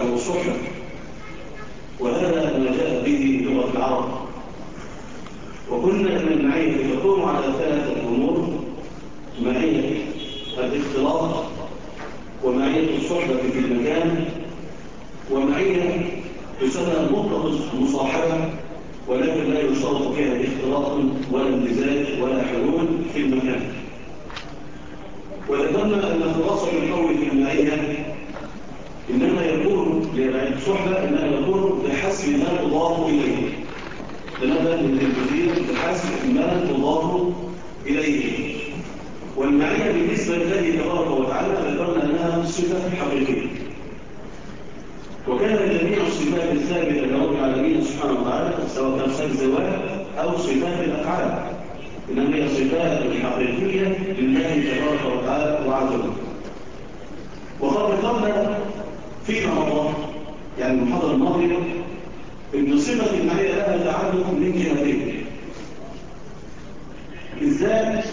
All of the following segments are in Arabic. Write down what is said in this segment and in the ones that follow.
والصحبة، وهذا ما جاء به لغة العرب. وقلنا أن المعية تقوم على ثلاثة أمور: معية الاختلاط، ومعية الصحبة في المكان، ومعية تسمى مطلق المصاحبة ولكن لا يشترط فيها اختلاط ولا امتزاج ولا حلول في المكان. وذكرنا أن خلاصة القول في المعية إنما يكون للصحبة إنما يكون بحسب ما تضاف إليه، تنبه للكثير بحسب ما تضاف إليه. والمعية بالنسبة لله تبارك وتعالى ذكرنا أنها صفة حقيقية، وكان جميع الصفات الثابتة لرب العالمين سبحانه وتعالى سواء كان صفات الزواج أو صفات الأفعال إنما هي صفات حقيقية لله تبارك وتعالى وعز وجل. وقد ذكرنا في رمضان يعني المحاضرة الماضية إن صفة المعية لها تعدد من جهتين: الذات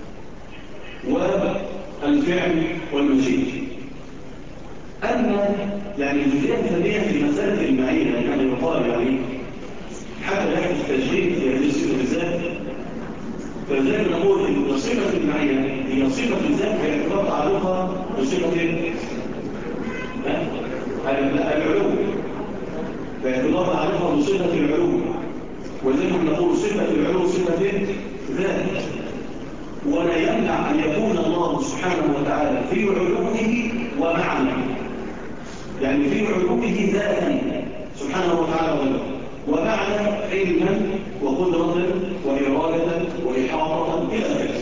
والفعل والمشيئة. أما يعني الجزئية الثانية في مسألة المعية كما يقال يعني حتى لا يحدث تشغيل في هذه الصفة بالذات، فلذلك نقول إن صفة المعية هي صفة الذات باعتبار تعلقها بصفة العلوم، باعتبار تعلقها بصفة العلوم، ولذلك نقول صفة العلوم صفة ذات. ولا يمنع أن يكون الله سبحانه وتعالى في علومه ومعنى، يعني في علومه ذاتا سبحانه وتعالى ومعنى علما وقدرة وإرادة وإحاطة إلى ذلك.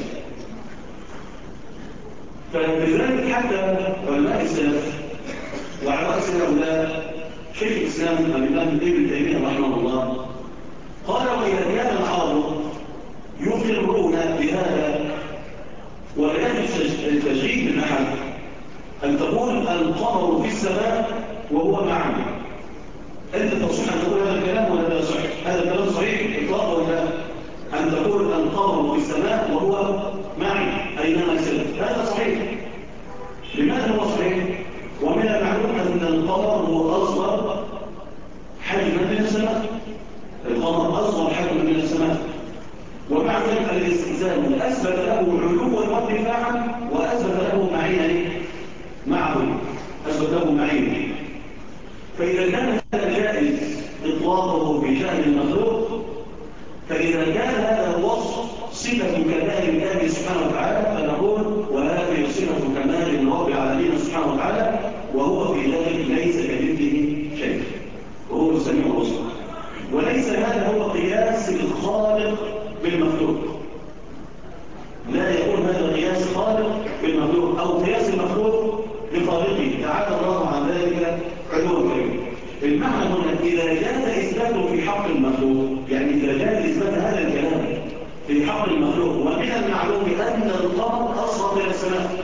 فلذلك حتى علماء السلف وعلى رأس هؤلاء شيخ الإسلام الإمام ابن تيمية رحمه الله قال: وإذا كان العرب يقرون بهذا ولا يجب التشغيل من أحد أن تقول القمر في السماء وهو معنا، أنت تصح أن تقول هذا الكلام ولا لا يصح؟ هذا الكلام صحيح إطلاق ولا أن تقول القمر في السماء وهو معي أينما سلم؟ هذا صحيح. لماذا هو صحيح؟ ومن المعلوم أن القمر هو أصغر حجما من السماء، القمر أصغر حجما من السماء، ومع ذلك الاستئذان أثبت له علوا وارتفاعا وأثبت له معية معه، أثبت له معية. فإذا كان هذا جائز إطلاقه بشأن المخلوق، فإذا كان هذا وصف صفة كمال الله سبحانه وتعالى فنقول وهذه صفة كمال رب العالمين سبحانه وتعالى، وهو في ذلك ليس كمثله شيء وهو السميع البصير. وليس هذا هو قياس الخالق بالمخلوق، لا يكون هذا قياس خالق بالمخلوق أو قياس المخلوق بخالقه تعالى الله عن ذلك علوا كبيرا. المعنى هنا إذا جاء إثباته في حق المخلوق، يعني إذا جاء إثبات هذا الكلام في حق المخلوق، ومن المعلوم أن القمر أصغر من السماء،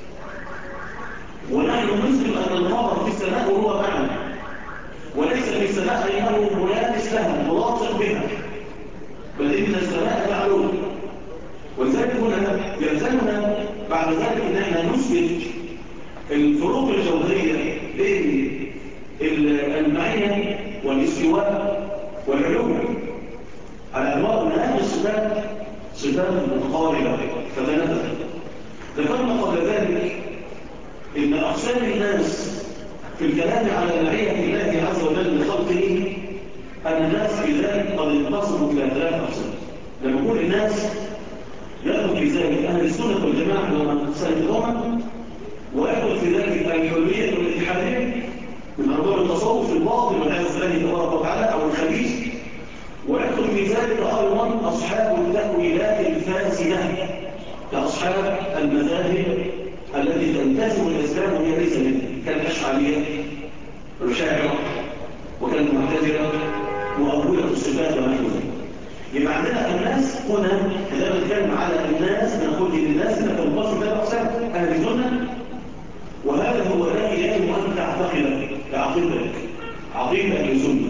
ونحن نثبت أن القمر في السماء وهو معنا، وليس في السماء أنه منافس لها ملاصق بها، بل إن السماء معلوم. ولذلك هنا يلزمنا بعد ذلك أن احنا نثبت الفروق الجوهرية بين المعية والاستواء والعلوم على اعتبار ان هذه الصفات صفات متقاربة فتنافت. ذكرنا قبل ذلك ان اقسام الناس في الكلام على معية الله عز وجل لخلقه ان الناس في ذلك قد انقسموا الى ثلاث اقسام. لما نقول الناس يدخل في ذلك اهل السنة والجماعة ومن سلفهم، ويدخل في ذلك الحلية والاتحادية من أرباب التصوف الباطل والعياذ بالله تبارك وتعالى أو الخبيث، ويدخل في ذلك أيضا أصحاب التأويلات الفاسدة كأصحاب المذاهب التي تنتسب الإسلام وهي ليس منه، كالأشعرية والأشاعرة وكالمعتزلة مؤولة الصفات ونحو ذلك. يبقى عندنا الناس هنا إذا نتكلم على الناس نقول إن الناس تنقسم ثلاث أقسام: أهل السنة، وهذا هو الذي يجب أن تعتقد كعقيدتك عقيدة أهل السنة.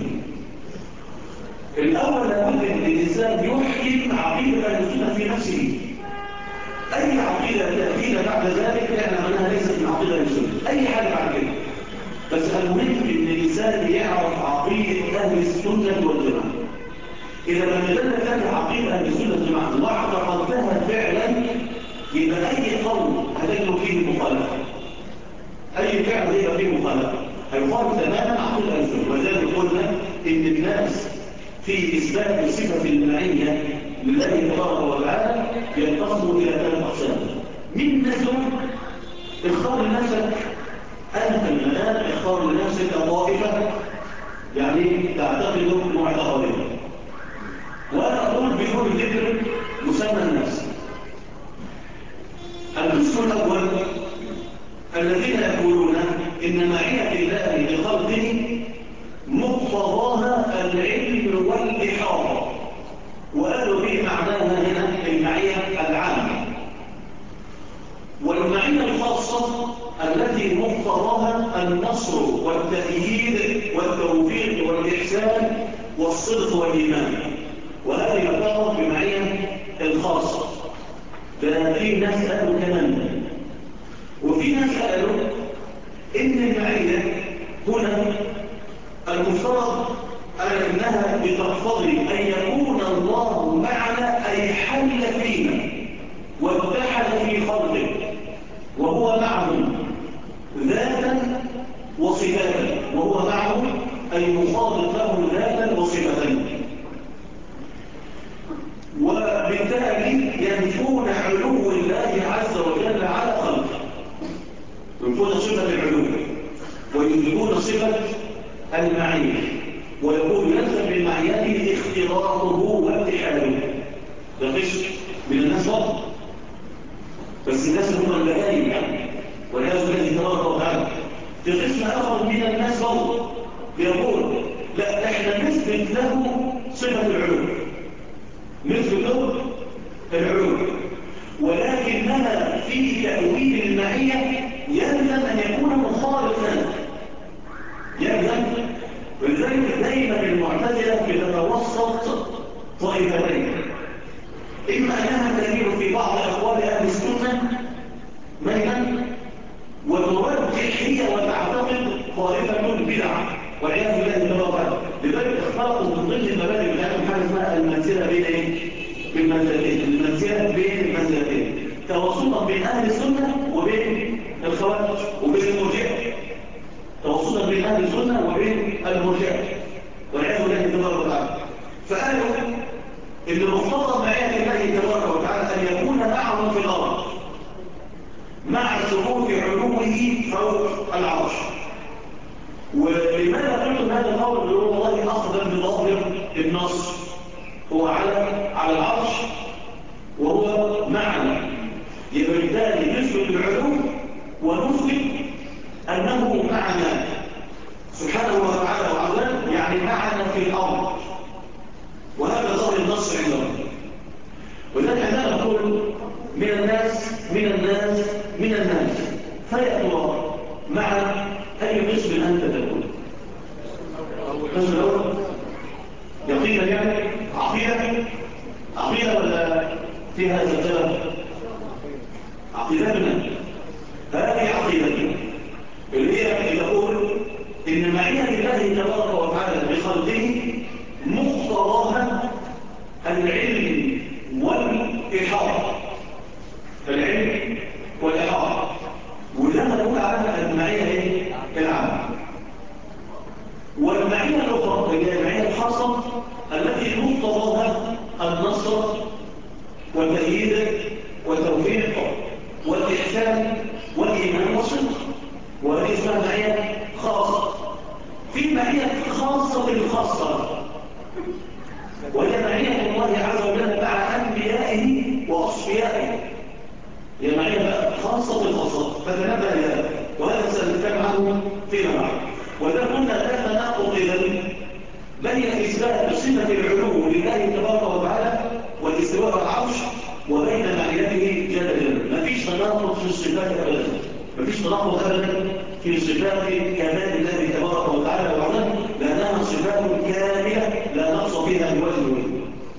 الأول لابد أن الإنسان يحكم عقيدة أهل السنة في نفسه. أي عقيدة تأتينا بعد ذلك احنا معناها ليست من عقيدة أهل السنة، أي حاجة بعد كده. بس المهم أن الإنسان يعرف عقيدة أهل السنة والجماعة. إذا لم تدلت لك عقيدة أهل السنة والجماعة واعتقدتها فعلا، يبقى أي قول هتجد فيه مخالفة، أي فعل هيبقى فيه مخالفة، هيخالف تماما عقيدة أهل السنة. ولذلك قلنا إن الناس في إثبات صفة المعية لله تبارك وتعالى ينقسموا إلى 3 أقسام. من منهم اختار لنفسك أنت المنام، اختار لنفسك طائفة يعني تعتقد معتقدين، وأنا أقول بدون ذكر مسمى النفس. القسم الأول الذين يقولون إن معية الله لخلقه مقتضاها العلم والإحاطة، وقالوا به معناها هنا المعية العامة، والمعية الخاصة التي مقتضاها النصر والتأييد والتوفيق والإحسان والصدق والإيمان، وهذه يعتبر بمعية الخاصة. ده في ناس قالوا كمان، وفي ناس قالوا إن المعية هنا المفترض أنها بتقتضي أن يكون الله معنا، أي حل فينا واتحد في خلقه، وهو معهم ذاتا وصفاتا، وهو معهم أي مخاطب له ذاتا وصفاتا. وبالتالي ينفون علو الله عز وجل على خلقه، ينفون صفة العلو ويثبتون صفة المعية، ويقول يلزم من معيته اختلاطه واتحاده. ده قسم من الناس فقط، بس الناس هم البهائم يعني، والعياذ بالله تبارك وتعالى. في قسم اخر من الناس برضه بيقول لا، احنا نثبت له صفة العلو، نثبت له العلو، ولكننا في تأويل المعية يلزم أن يكون مخالفا، يلزم. ولذلك دائما المعتزلة بتتوسط طائفتين، إما أنها تميل في بعض أقوال أهل السنة ميلا، وترجح هي وتعتقد طائفة البدع والعياذ بالله تبارك. لذلك اختلطوا من ضمن المبادئ بتاعتهم حاجة اسمها المنزلة بين ايه؟ بالمنزلتين، المنزلة بين المنزلتين، توسطا بين أهل السنة وبين الخوارج وبين المرجئة، توسطا بين أهل السنة وبين المرجئة والعياذ بالله تبارك وتعالى. فقالوا إن مقتضى معية الله تبارك وتعالى أن يكون معهم في الأرض مع ثبوت علوه فوق العرش. ولماذا قلت هذا القول؟ يقول والله أخذا بظاهر النص، هو على العرش وهو معنا، يبقى بالتالي نثبت العلو ونثبت أنه معنا سبحانه وتعالى وعلا، يعني معنا في الأرض، وهذا ظاهر النص عندهم. ولذلك أنا أقول من الناس فيأتوا مع أي قسم أنت تقول. القسم الأول يقينا يعني عقيدة ولا فيها زجاج؟ عقيدتنا هذه عقيدتنا اللي هي تقول إن معية الله تبارك وتعالى بخلقه مقتضاها العلم والإحاطة، العلم والإحاطة، وده نقول عنها المعية العامة. والمعية الأخرى هي المعية الخاصة التي مقتضاها النصر والتأييد والتوفيق والإحسان والإيمان والصدق، وهذه اسمها معية خاصة. في معية خاصة الخاصة، وهي معية الله عز وجل مع أنبيائه وأصفيائه، هي معية خاصة الخاصة، فتنبه لها، وهذا سنتكلم عنه فيما بعد. وإذا كنا لا تناقض بين إثبات صفة العلو لله تبارك وتعالى والاستواء على العرش وبين معيته جل جلاله، مفيش تناقض في الصفات أبدا، مفيش تناقض أبدا في صفات كمال الله تبارك وتعالى وعلا، لأنها صفات كاملة لا نقص فيها بوجه.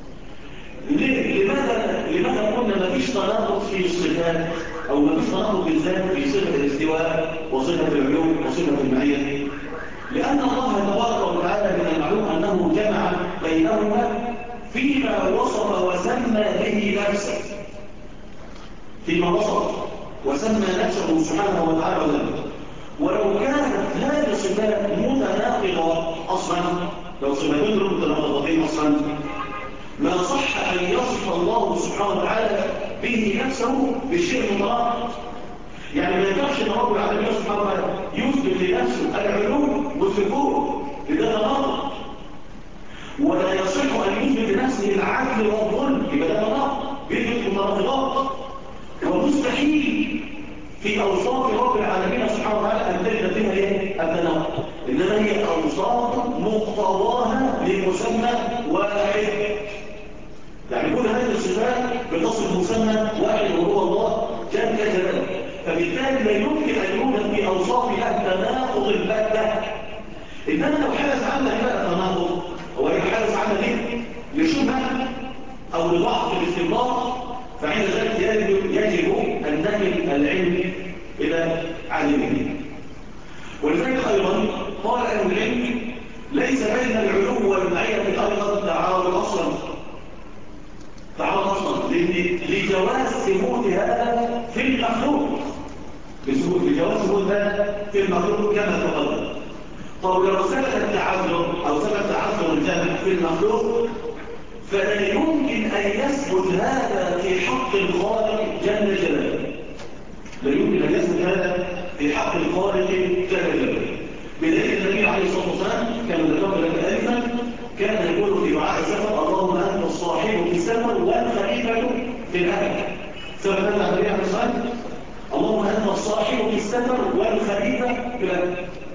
لماذا قلنا مفيش تناقض في الصفات أو مفيش تناقض بالذات في صفة الاستواء وصفة العلو وصفة المعية؟ لأن الله تبارك وتعالى من المعلوم أنه جمع بينهما فيما وصف وسمى به نفسه، فيما وصف وسمى نفسه سبحانه وتعالى وذنبه. ولو كانت هذه الصفات متناقضة أصلا، لو صفتين متناقضتين أصلا، ما صح أن يصف الله سبحانه وتعالى به نفسه بالشيء المتناقض. يعني ما ينفعش ان رب العالمين سبحانه وتعالى يثبت لنفسه العلو والسفور، لده تناقض. ولا يصح ان يثبت لنفسه العدل والظلم، يبقى ده تناقض، بيثبت متناقضات. ومستحيل في اوصاف رب العالمين سبحانه وتعالى ان تجد فيها ايه؟ التناقض، انما هي اوصاف مقتضاها لمسمى واحد. يعني كل هذه الصفات بتصف مسمى واحد وهو الله جل جلاله، فبالتالي لا يمكن ان يوجد في اوصافها تناقض البتة. انما لو حدث عندك بقى تناقض، هو يحدث عندك لشبهه او لضعف الاستنباط، فعند ذلك يجب ان ننقل العلم الى عالمه. ولذلك ايضا قال اهل العلم ليس بين العلو والمعيه ايضا تعارض اصلا، لجواز ثبوت هذا في المخلوق، لجواز ثبوت هذا في المخلوق كما تقدم. طب لو ثبت التعذر او ثبت تعذر الجامع في المخلوق، فلا يمكن ان يثبت هذا في حق الخالق جل جلاله، لا يمكن ان يثبت هذا في حق الخالق جل جلاله. بدليل النبي عليه الصلاه والسلام كان ذكرت لك انفا كان يقول في دعاء السفر: اللهم انت الصاحب في السفر والخليفه في الاهل. سبب هذا النبي عليه الصلاه والسلام: اللهم انت الصاحب في السفر والخليفه في الاهل.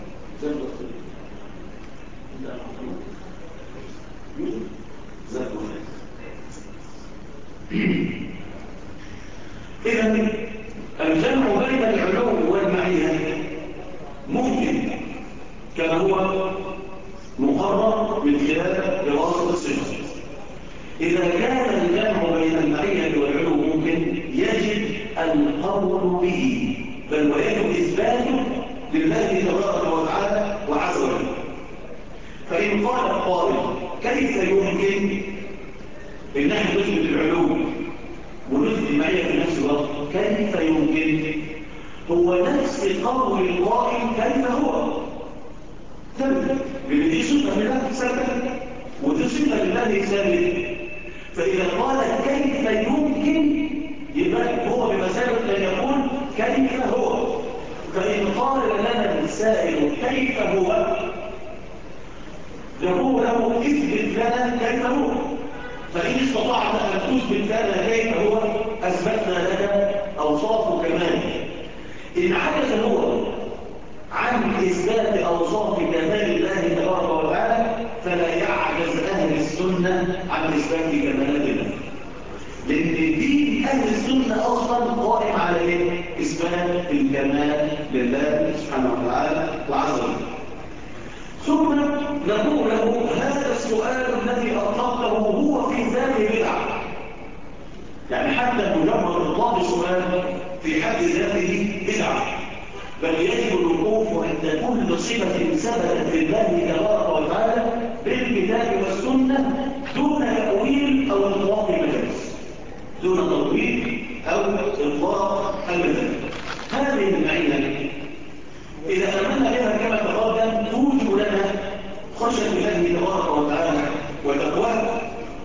إذن الجمع بين العلو والمعية ممكن كما هو مقرر من خلال دراسة الصفة. إذا كان الجمع بين المعية والعلو ممكن، يجب القول به، بل ويجب إثباته لله تبارك وتعالى وعز وجل. فإن قال القائل: كيف يمكن ان احنا نثبت العلو ونثبت المعيه في نفس الوقت؟ كيف يمكن؟ هو نفس قول القائل كيف هو ثبت، لان دي صفه لله ثابته ودي صفه لله ثابته. فاذا قال كيف يمكن، يبقى هو بمثابه ان يقول كيف هو. فان قال لنا السائل كيف هو، يقول له اثبت لنا كيف هو. فإن استطعت أن تثبت لنا كيف هو، أثبتنا لك أوصاف كماله. إن عجز هو عن إثبات أوصاف كمال الله تبارك وتعالى، فلا يعجز أهل السنة عن إثبات كمالات الله، لأن دين أهل السنة أصلا قائم على إيه؟ إثبات الكمال لله سبحانه وتعالى وعز وجل. ثم نقول له: هذا السؤال الذي أطلقته هو في ذاته بدعة. يعني حتى مجرد إطلاق السؤال في حد ذاته بدعة، بل يجب الوقوف عند كل صفة ثبتت لله تبارك وتعالى بالكتاب والسنة دون تأويل أو إطلاق المجاز، دون تأويل أو إطلاق المجاز. هذه المعية إذا آمنا بها كما تقدم توجب لنا خشية الله تبارك وتعالى وتقواه،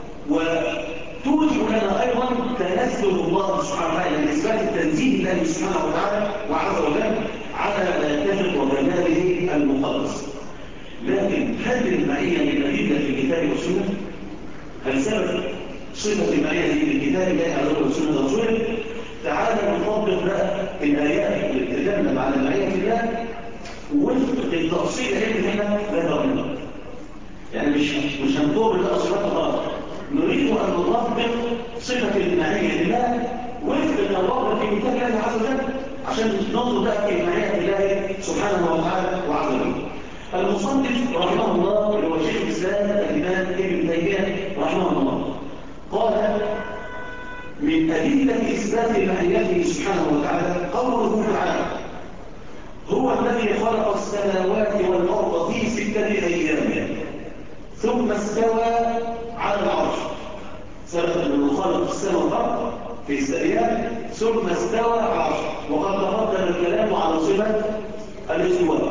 وتوجب لنا أيضا تنزل الله سبحانه وتعالى لإثبات التنزيه الله سبحانه وتعالى وعز وجل على ما يتفق وكماله المقدس. لكن هل المعية من أدلة الكتاب والسنة؟ هل ثبت صفة المعية في الكتاب الله عز وجل والسنة ورسوله؟ تعالى نطبق بقى الآيات اللي بتتكلم عن المعية في الله وفق التفصيل اللي هنا ذكرناه. يعني مش هنطور بقى صفات خلاص، نريد أن نطبق صفة المعية لله وفق ما ورد في كتاب الله عز وجل، عشان ننظر بقى في معية الله سبحانه وتعالى وعز وجل. المصنف رحمه الله اللي هو شيخ الإسلام الإمام ابن تيمية رحمه الله قال: من أدلة إثبات معيته سبحانه وتعالى قوله تعالى: هو الذي خلق السماوات والأرض أيام ثم استوى على العرش. سبق أنه خلق السماء والأرض في 6 أيام ثم استوى على العرش، وقد تقدم الكلام على صفة الاستواء.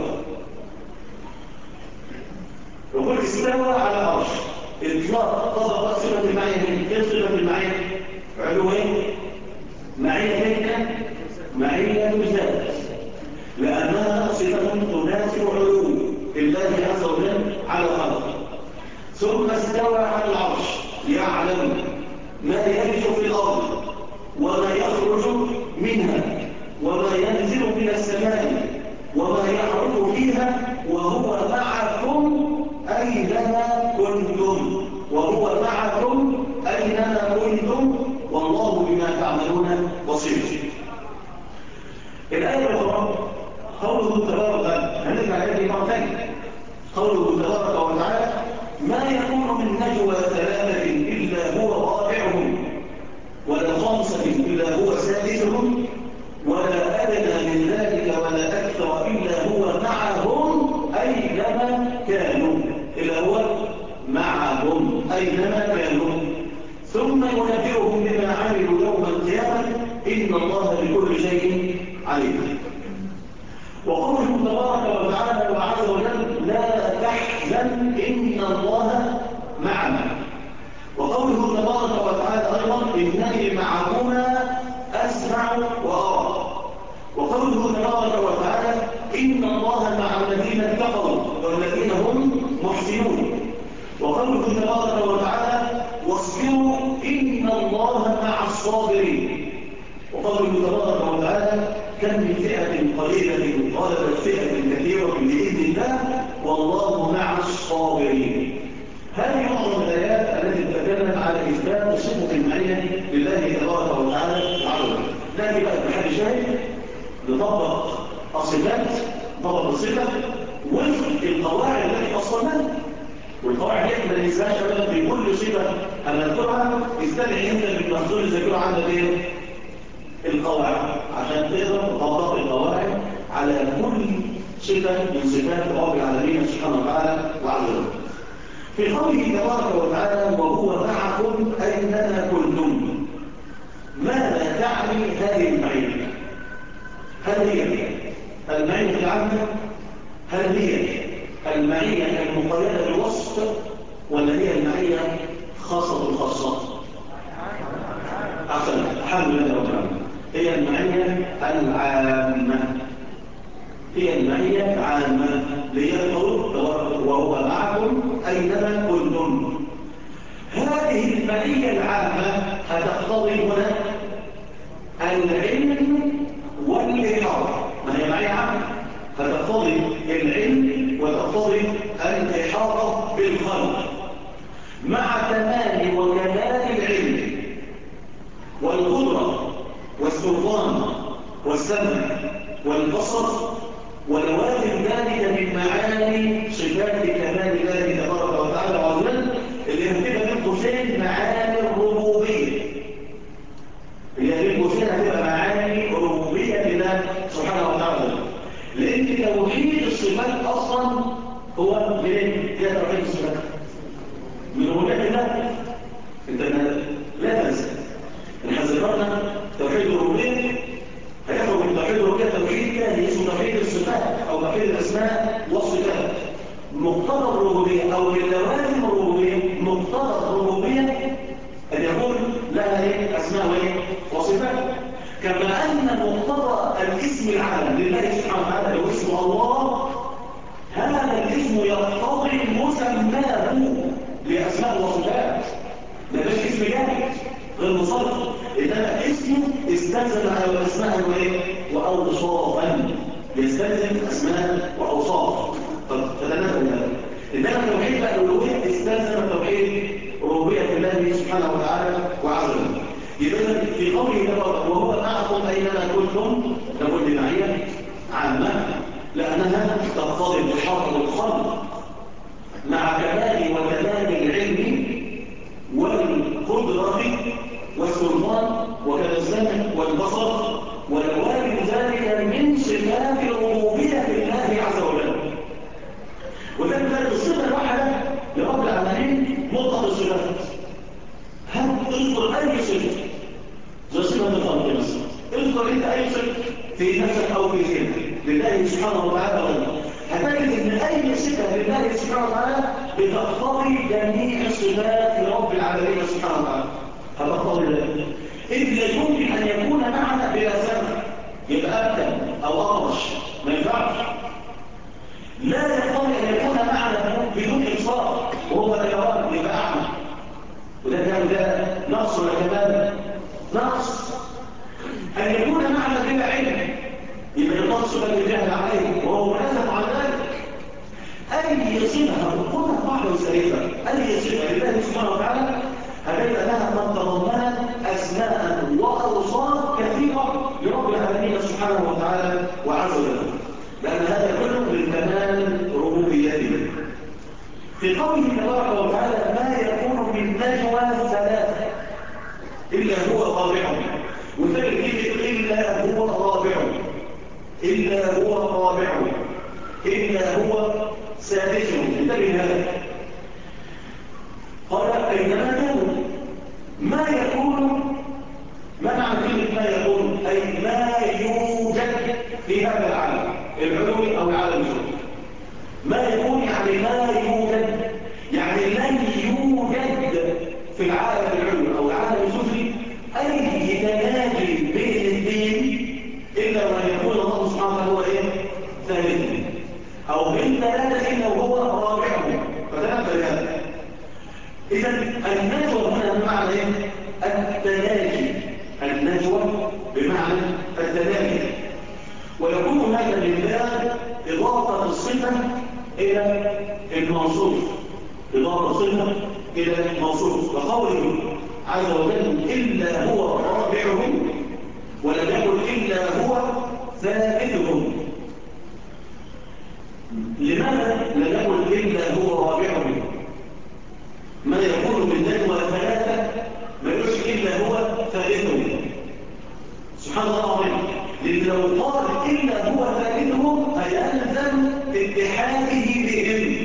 وقل استوى على العرش إطلاق طبق صفة المعية. كيف صفة المعية؟ علوين معية كيف؟ معية ذات، لأنها صفة تناسب علو الله عز وجل على خلقه. ثم استوى على العرش يعلم ما يلج في الأرض وما يخرج منها وما ينزل من السماء وما يعرض فيها، وهو معكم أينما كنتم. وهو معكم أينما كنتم والله بما تعملون بصير. الآية الأخرى قوله تبارك وتعالى، هنرجع إليه مرة ثانية. قوله تبارك وتعالى: ما يكون من نجوى 3 إلا هو رابعهم ولا 5 إلا هو سادسهم ولا أدنى من ذلك ولا أكثر إلا هو معهم أينما كانوا. إلا هو معهم أينما كانوا ثم ينبئهم بما عملوا يوم القيامة إن الله بكل شيء عليم. وقوله تبارك وتعالى وعز وجل: لا تحزن إن الله معنا. وقوله تبارك وتعالى أيضا: إنني معكما أسمع وأرى. وقوله تبارك وتعالى: إن الله مع الذين اتقوا والذين هم محسنون. وقوله تبارك وتعالى: واصبروا إن الله مع الصابرين. وقوله تبارك وتعالى: كم من فئة قليلة غلبت فئة كثيرة بإذن الله والله مع الصابرين. هذه معظم الآيات التي تتكلم على إثبات صفة المعية لله تبارك وتعالى العظيم. لكن بقى بحد شاهد نطبق الصفات، نطبق الصفة وفق القواعد التي أصلنا. والقواعد دي ما ننساهاش ابدا في كل صفة هنذكرها. استدعي انت بالمخزون الذاكرة عندك ايه؟ القواعد، عشان تقدر تطبق القواعد على كل صفة من صفات رب العالمين سبحانه وتعالى وعز وجل. في قوله تبارك وتعالى: وهو معكم أينما كنتم. ماذا تعني هذه المعية؟ هل هي المعية العامة؟ هل هي المعية المقيدة بالوصف؟ ولا هي المعية خاصة الخاصة؟ أحسن، الحمد لله رب العالمين. هي المعية العامة، هي المعية العامة ليقول وهو معكم أينما كنتم. هذه المعية العامة هتقتضي هنا العلم والإحاطة. ما هي معية عامة؟ هتقتضي العلم وتقتضي الإحاطة بالخلق مع تمام وكمال العلم والقدرة والسلطان والسمع والبصر ولوازم ذلك من معاني صفات كمال الله تبارك وتعالى وعظيم اللي هتبقى من قوسين معاني الربوبية. اللي من قوسين هتبقى معاني ربوبية لله سبحانه وتعالى، لأن توحيد الصفات أصلا هو من هي توحيد الصفات من ربوبية الله. انت لا تنسى ان ذكرنا توحيد الربوبية هيخرج من توحيد الربوبية توحيد ثاني اسمه توحيد الصفات او توحيد الاسماء والصفات. مقتضى الربوبية او من لوازم الربوبية، مقتضى الربوبية ان يكون لها اسماء وصفات، كما ان مقتضى الاسم العالم لله سبحانه وتعالى هو اسم الله. هذا الاسم يقتضي مسماه لاسماء وصفات، ما بقاش اسم جاهز غير مصرف، انما اسمه استلزم اسماء واوصافا، يستلزم اسماء واوصاف. فتناسب هذا. انما توحيد بقى الالوهيه استلزم توحيد ربوبيه الله سبحانه وتعالى وعز وجل. يبقى في قوله تبارك وهو معكم اينما كنتم، نقول معيه عامه لانها تقتضي الحاطه الخلق مع كمال وكمال العلم والقدرة والسلطان وكذا السمع والبصر ولوازم ذلك من صفات الربوبية لله عز وجل. وذلك سبحانه وتعالى هتجد ان اي صفه لله سبحانه وتعالى بتقتضي جميع صفات رب العالمين سبحانه وتعالى. هتقتضي ذلك اذ لا يمكن ان يكون معنا بلا سمع، يبقى ابدا او اطرش ما ينفعش. لا يقتضي ان يكون معنا بدون ابصار وهو لا يراه، يبقى اعمى. وده نقص ولا كمال؟ نقص. ان يكون معنا بلا علم يبقى النقص بل الجهل عليه وهو منازل عن ذلك. اي صفه هتكون واحده وسريعه، اي صفه لله سبحانه وتعالى هتجد انها قد تضمنت اسماء واوصاف كثيره لرب العالمين سبحانه وتعالى وعز وجل، لان هذا كله من كمال ربوبيته. في قوله تبارك وتعالى ما يكون من نجوى ثلاثه الا هو رابعهم، وفكر كلمه الا هو رابعهم، إلا هو رابعهم، إلا هو سادسهم. انتبه هذا. قال أينما كانوا ما يكون، ما معنى كلمة ما يكون؟ أي ما يوجد في هذا العالم العلوي أو العالم السفلي. ما يكون يعني ما يوجد، يعني لن يوجد في العالم العلوي أو العالم السفلي أي تناجي بين الاثنين إلا وأن يكون الله سبحانه وتعالى هو إيه؟ ثالثهم، أو من ثلاثة إلا وهو رابعهم. فتنبه هذا. إذا النجوى هنا بمعنى إيه؟ التناجي. النجوى بمعنى التناجي، ويكون هذا من باب إضافة الصفة إلى الموصوف، إضافة الصفة إلى الموصوف. وقوله عز وجل إلا هو رابعهم ولم يقل إلا هو ثالثهم. لماذا لم يقل إلا هو رابعهم؟ ما يكون من نجوى ثلاثة ما يقولش إلا هو ثالثهم. سبحان الله العظيم. لأن لو قال إلا هو ثالثهم هيلزم اتحاده بهم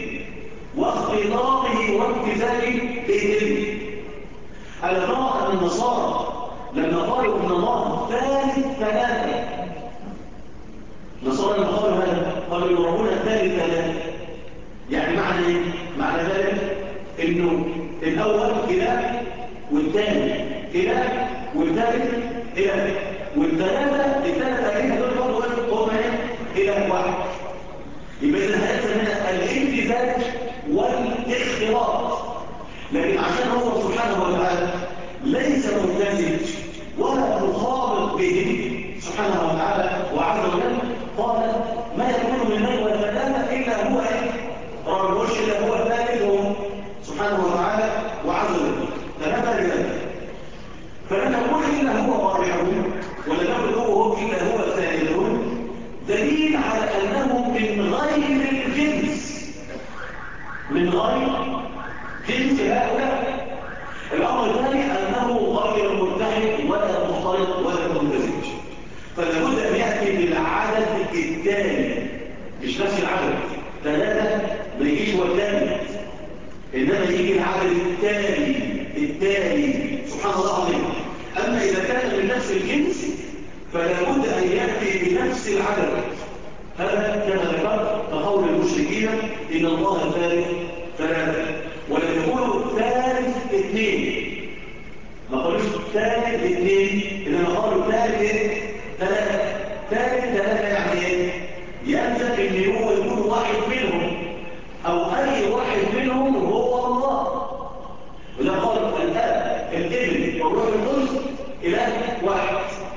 واختلاطه وامتثاله بهم. ألا ترى أن النصارى لما قالوا إن الله ثالث ثلاثة، النصارى لما قالوا هذا قالوا إن ربنا ثالث ثلاثة، يعني معنى إيه؟ معنى ذلك إنه الأول إله والثاني إله والثالث إله والثلاثة الثلاثة آلهة دول برضه هم إله واحد. يبقى إذا هيحصل هنا الامتثال والاختلاط. لكن عشان هو سبحانه وتعالى ليس ممتزج ولا مخالط به سبحانه وتعالى وعز وجل، قال ما يكون من نجوى ثلاثة إلا هو رابعهم إلا هو ثالثهم سبحانه وتعالى وعز وجل. تنبه لذلك. فلم يقول إلا هو رابعهم ولم يقل هو إلا هو ثالثهم، دليل على أنه من غير الجنس، من غير جنس هؤلاء. الأمر الثاني أنه غير متحد ولا مختلط ولا ممتزج، فلابد أن يأتي بالعدد الثاني، مش نفس العدد. ثلاثة ما يجيش هو الثاني، إنما يجي العدد التالي سبحان الله العظيم. أما إذا كان من نفس الجنس فلابد أن يأتي بنفس العدد. هذا كما ذكرت كقول المشركين إن الله ثالث ثلاثة، ولم يقولوا ثالث اثنين، ما قالوش ثالث اثنين، إنما قالوا ثالث ثلاثة. ثالث ثلاثة يعني إيه؟ يلزم إن هو يكون واحد منهم أو أي واحد منهم هو الله. وده قال الآب الابن والروح القدس إله واحد.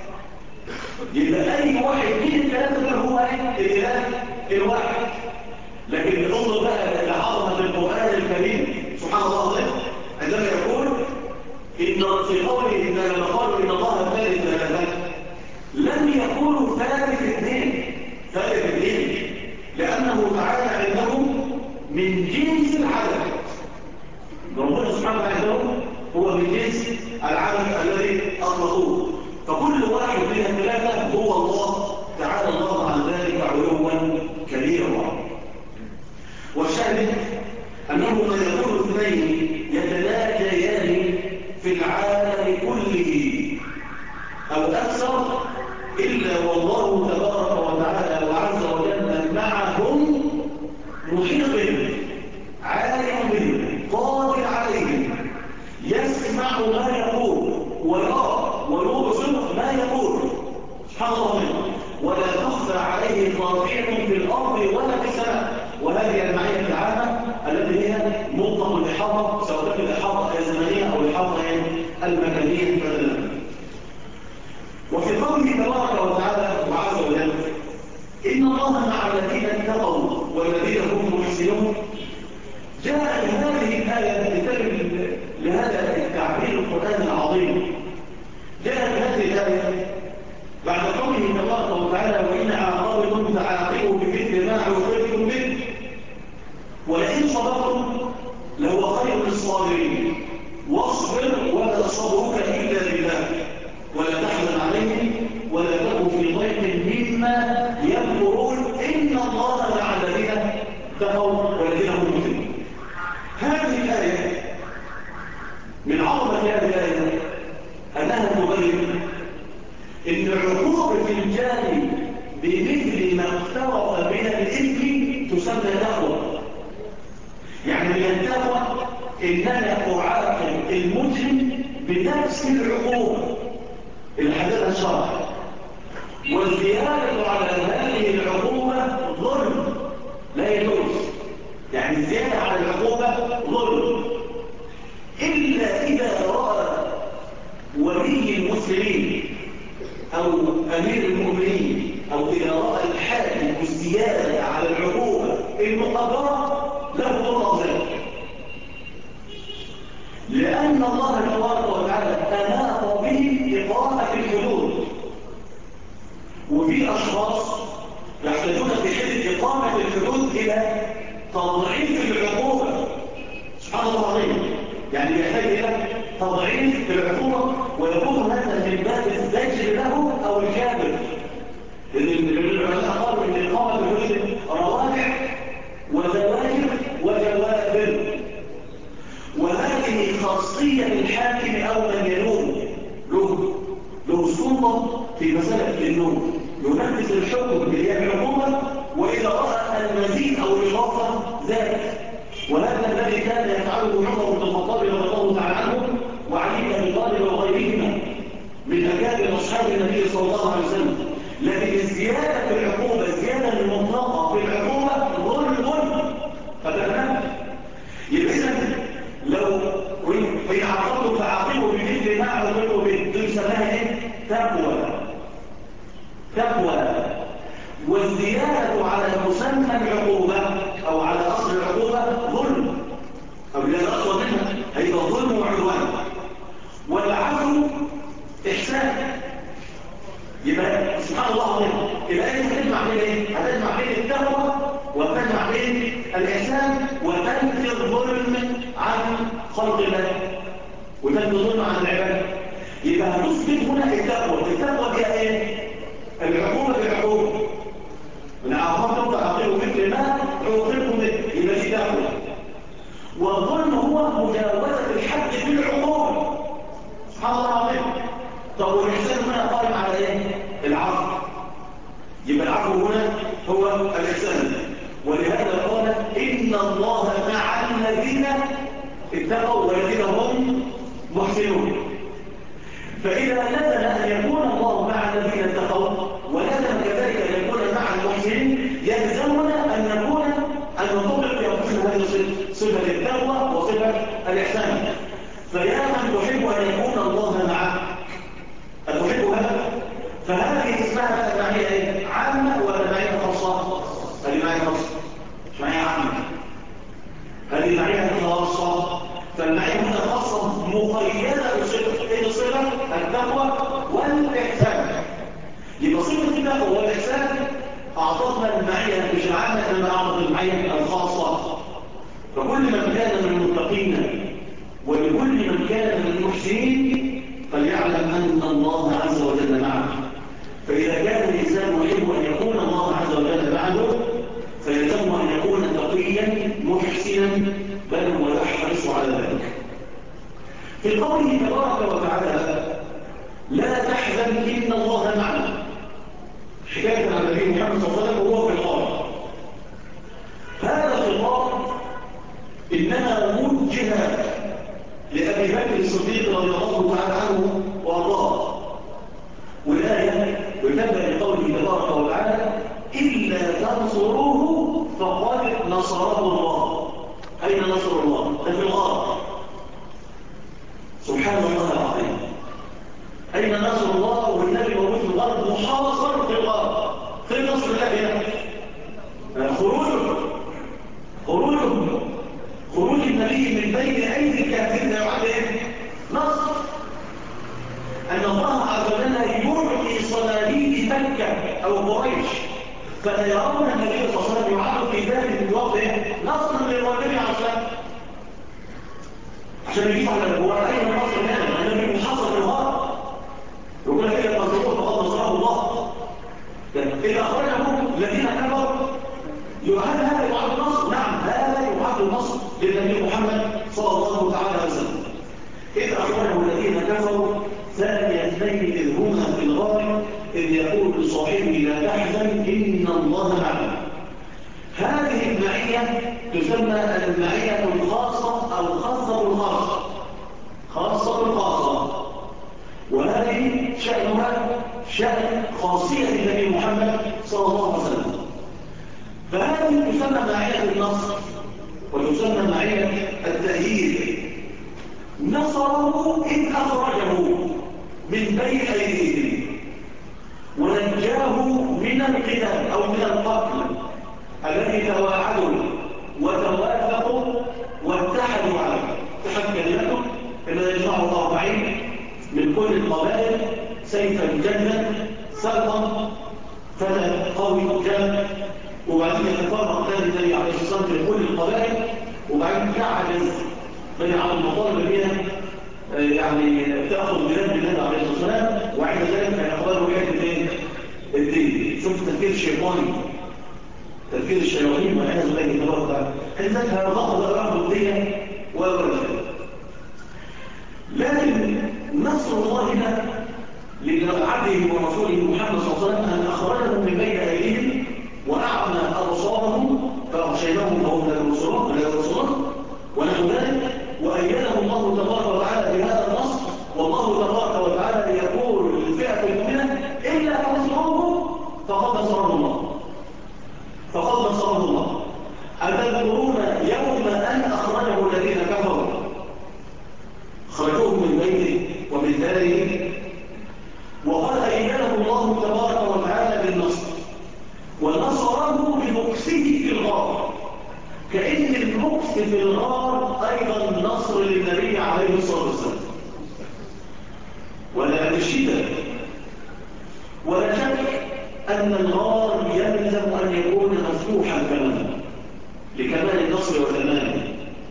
يبقى أي واحد من الثلاثة دول هو الإله الواحد. لكن انظر بقى لعظمة القرآن الكريم سبحان الله العظيم عندما يقول إن في قوله إن لما قالوا إن الله ثالث ثلاثة لم يقولوا ثالث اثنين، ثالث اثنين لأنه تعالى عندهم من جنس العدد. ربنا سبحانه وتعالى هو من جنس العدد الذي أطلقوه، فكل واحد من الثلاثة هو الله تعالى الله عن ذلك علوا كبيرا. والشاهد أنه من يكون اثنين يتناجيان في العالم كله أو أكثر إلا والله تبارك وتعالى وعز وجل المكانية بدلا. وفي قوله تبارك وتعالى وعز وجل إن الله مع الذين اتقوا والذين هم محسنون، جاءت هذه الآية بسبب لهذا التعبير القرآني العظيم. جاءت هذه الآية بعد قوله تبارك وتعالى وإن عاقبتم فعاقبوا بمثل ما عوقبتم به ولئن صبرتم لهو خير للصابرين واصبر ولا صبرك إلا بالله ولا تحزن عليهم ولا تكن في ضيق مما يمكرون إن الله مع الذين اتقوا والذين هم محسنون. هذه الآية من عظمة هذه الآية أنها تبين إن عقوبة الجاني بمثل ما اقترف من الإثم تسمى تقوى. يعني من التقوى إننا أعاقب المجرم بنفس العقوبة اللي حددها الشرع، والزيادة على هذه العقوبة ظلم لا يجوز. يعني الزيادة على العقوبة ظلم إلا إذا رأى ولي المسلمين أو أمير المؤمنين أو إذا رأى الحاكم الزيادة على العقوبة المقدرة له ضرر ذلك، لأن الله تبارك وتعالى أناط به إقامة الحدود. وفي أشخاص يحتاجون في حدة إقامة الحدود إلى تضعيف العقوبة. سبحان الله العظيم، يعني يحتاج إلى تضعيف العقوبة، ويكون هذا من باب الزجر له أو الجابر. العلماء قالوا إن إقامة الحدود روادع وزواجر وجوابر، وهذه خاصية الحاكم أو من يلوم له سلطة في مسألة النوم، ينفذ الحكم اللي هي الحكومة، وإذا رأى المزيد أو الإضافة ذلك. وهذا الذي كان يفعله عمر بن الخطاب رضي الله تعالى عنه وعلي بن أبي طالب وغيرهما من أكابر أصحاب النبي صلى الله عليه وسلم. لكن الزيادة في العقوبة، الزيادة المطلقة في العقوبة ظلم. فتنبه. يبقى إذن لو في عقبته فعاقبه بمثل ما عقبته به، تسمى ايه؟ تقوى. والزيادة على مسمى العقوبة أو على أصل العقوبة ظلم، أو لا أصل منها هيبقى ظلم وعدوان. والعفو إحسان. يبقى سبحان الله عليك، الآية هتجمع بين ايه؟ هتجمع بين التقوى وتجمع بين الإحسان وتنفي الظلم عن خلق الله وتنفي الظلم عن العباد. يبقى هنثبت هنا التقوى هي ايه؟ العقوبة بالعقوبة. من عقوبة تعقيبه مثل ما عوقبه به، يبقى دي تقوى. والظلم هو مجاوزة الحد في العقوبة. سبحان الله العظيم. طب والإحسان هنا قائم على ايه؟ العفو. يبقى العفو هنا هو الإحسان. ولهذا قال إن الله مع الذين اتقوا والذين هم محسنون. فإذا لزم أن يكون الله مع الذين اتقوا ولزم كذلك أن يكون مع المحسنين، يلزمنا أن نطبق في أنفسنا هذه صفة التقوى وصفة الإحسان. فيا من تحب أن يكون الله معك، أتحب هذا؟ فهذه اسمها المعية ايه؟ عامة ولا معية خاصة؟ هذه معية خاصة، مش معية عامة. هذه معية خاصة. فالمعية خاصة مقيدة بصفة ايه؟ الصفة التقوى والإحسان. يبقى صفة التقوى والإحسان أعطتنا المعية مش العامة، إنما أعطت المعية الخاصة. فكل من كان من المتقين ولكل من كان من المحسنين فليعلم أن الله عز وجل معه. فإذا كان الإنسان يحب أن يكون الله عز وجل معه فيلزمه أن يكون تقيا محسنا بل ويحرص على ذلك. في قوله تبارك وتعالى لا تحزن إن الله معنا، حكاية عن النبي محمد صلى الله عليه وسلم وهو في الغار. هذا الخطاب إنما موجه لأبي بكر الصديق رضي الله تعالى عنه وأرضاه. والآية وتبدأ بقوله تبارك وتعالى إلا تنصروه فقد نصره الله. أين نصر الله؟ ده في الغار. سبحان الله العظيم. خروج النبي من بين أيدي الكافرين يعد إيه؟ نصر. أن الله عز وجل يعطي صناديد مكة أو قريش فلا يرون النبي صلى الله عليه وسلم يعد في ذلك الوقت إيه؟ نصر للنبي عليه الصلاة عشان يجيب على هو أين النصر هذا؟ النبي محصل في الغار يقول لك إذا تنصرون فقد نصره الله. إذا أخرجهم الذين كفروا هل هذا يعد النصر؟ نعم هذا يعد النصر للنبي محمد صلى الله تعالى عليه وسلم. إذ أخرجه الذين كفروا ثاني اثنين إذ هما في الغار إذ يقول لصاحبه لا تحزن إن الله معنا. هذه المعية تسمى المعية الخاصة أو خاصة الخاصة، خاصة الخاصة، وهذه شأنها شأن خاصية النبي محمد صلى الله عليه وسلم. فهذه تسمى معية النصر وتسمى معية التأييد. نصره إذ أخرجه من بين أيديهم ونجاه من القتال أو من القتل الذي تواعدوا وتوافقوا واتحدوا عليه. تحد كلمته إن يجمعوا 40 من كل القبائل سيفا جدا سلطا فتى قوي جامد، وبعدين يتفرق ثاني النبي عليه الصلاة والسلام في كل القبائل، وبعدين يعجز بني عبد المطلب بها يعني تأخذ بلاد النبي عليه الصلاة والسلام، وعند ذلك يقبلوا حته الدين. شوف التفكير الشيطاني، تفكير الشياطين والعياذ بالله تبارك وتعالى. حيث هيرضخوا بأرض الدين وورثه. لكن نصر الله لعبده ورسوله محمد صلى الله عليه وسلم أن أخرجهم من بين أيديهم وأعمى أبصارهم فأغشيناهم فهم لا يبصرون ونحو ذلك، وأيده الله تبارك وتعالى بهذا النصر. والله تبارك وتعالى يقول للفئة المؤمنة إلا تنصروه فقد نصره الله، فقد نصره الله. أتذكرون يوم أن أخرجه الذين كفروا خرجوه من بيته ومن داره، وقد أيده الله تبارك وتعالى بالنصر ونصره بمكسه في الغار، كأن المكس في الغار أيضا نصر للنبي عليه الصلاة والسلام. ولا بالشدة ولا شك أن الغار يلزم أن يكون مفتوحا كمان لكمال النصر وتمامه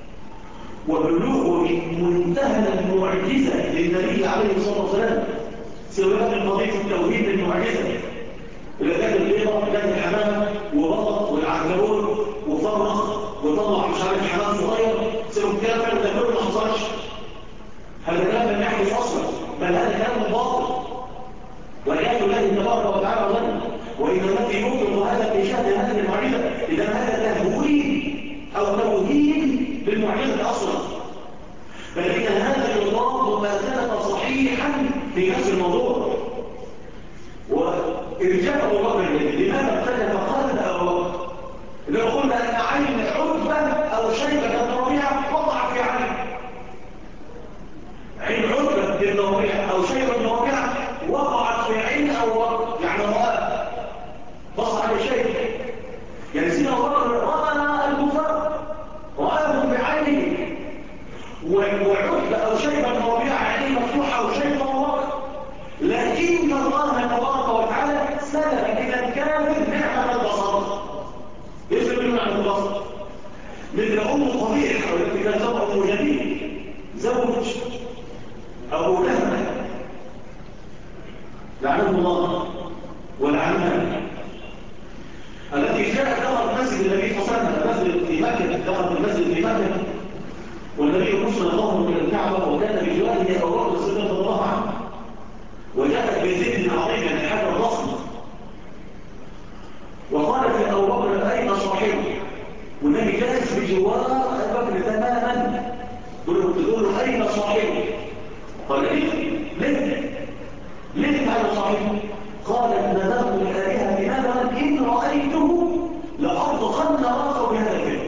وبلوغ منتهى المعجزة للنبي عليه الصلاة والسلام، سواء من قضية التوحيد المعجزة إذا كانت البيضة كانت الحمام وبطط والعنكبوت وفرخ وطلع مش عارف حمام صغير سيروا كافر ده كله ما حصلش. هذا كلام لم يحدث أصلا، بل هذا كلام باطل والعياذ بالله تبارك وتعالى ظن. وإن الذي يطلق هذا في شأن هذه المعجزة إذا هذا تهويل أو توهين للمعجزة أصلا، بل إن هذا يضاد ما ثبت صحيحا في نفس الموضوع. وإرجاء أبو بكر لماذا ابتدى فقال أبو بكر لو قلنا أن عين عتبة أو شيبة ربيعة وقع في عين عتبة بن ربيعة أو شيبة بن ربيعة وقعت في عين أبو بكر، يعني رأى بص على شيء يعني سيدنا أبو بكر رأى الكفار رآهم بعينه، وعتبة أو شيبة بن ربيعة عينيه مفتوحة أو شيبة أبو بكر، لكن الله تبارك وتعالى سلب إلى الكافر نعمة البصر. يسلب له نعمة البصر مثل أم قبيح التي كان زوج أم جميل زوج أبو لهب لعنه الله ولعنها، التي جاءت دخلت مسجد النبي صلى الله عليه وسلم المسجد في مكة، دخلت المسجد في مكة والنبي يرسل الله من الكعبة وكان بجواره أبو بكر الصديق رضي الله عنه، وجاءت بزيد عظيم يعني حاجة ضخمة، وقالت لأبو بكر أين صاحبه؟ والنبي جالس بجوار أبو بكر تماما، تقول له أين صاحبه؟ قال ليه هذا صاحبه؟ قالت نذرت الآلهة بنذرا إن رأيته لأرضخن رأسه بهذا الكلام،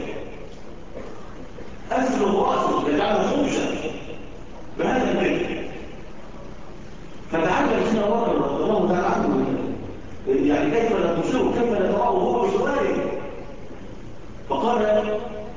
أسلب رأسه يجعله خبزا بهذا الكلام. فتعجب سيدنا أبو بكر رضي الله تعالى عنه يعني كيف لا تبصره كيف لا تراه وهو بجواره، فقال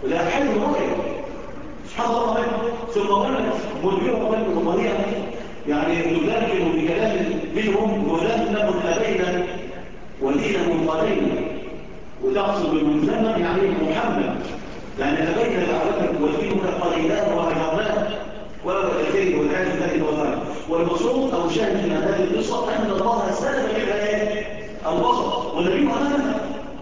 لا حلم رؤية سبحان الله. ثم ظلت مدبرة ظلت ضريعة يعني تدافن بكلام منهم ولم نكن أبينا ودينهم قليلا، وتقصد بالمسلم يعني محمد، يعني أبينا دعوتك ودينك قليلان وهجرناه وكثير والعياذ بالله وفعلا. والمقصود أو شاهد من هذه القصة أن الله سلب منها البصر والنبي أمامها.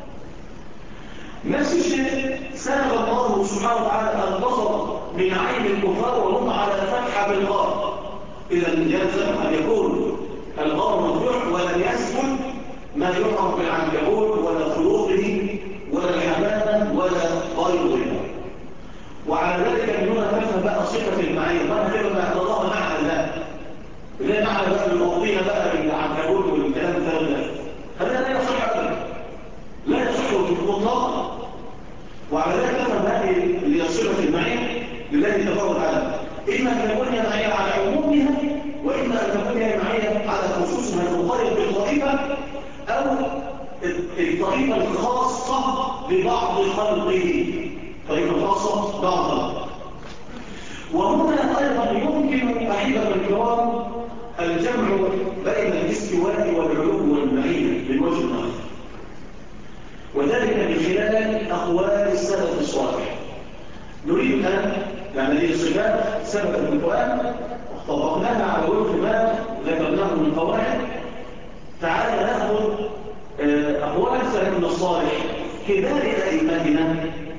نفس الشيء سلب الله سبحانه وتعالى البصر من عين الكفار وهم على فتحة بالغار. إذا يلزم أن يكون الغار مفتوح ولن يسكن ما يعرف بالعنكبوت ولا خلوقه ولا الحمامة ولا غيرها. وعلى ذلك من هنا تفهم بقى صفة المعية ما تبقى الله معنى لا لا معنى بقى الموضين بقى بالعنكبوت والكلام ده هذا لا يصح أبدا، لا يصح مطلقا. وعلى ذلك تفهم هذه اللي هي صفة المعية لله تبارك وتعالى، إما أن تكون هي معية على عمومها وإما أن تكون هي معية على خصوصها المقيد بالطائفة أو الطائفة الخاصة ببعض خلقه، طائفة خاصة بعضها. وهنا أيضا يمكن أحبة الكرام الجمع بين الاستواء والعلو والمعية من وجه آخر، وذلك من خلال أقوال السلف الصالح. نريد أن يعني هذه الصفات ثبتت في القرآن وطبقناها على وفق ما ذكرناه من قواعد. تعالى ناخذ أقوال سلفنا الصالح كبار أئمتنا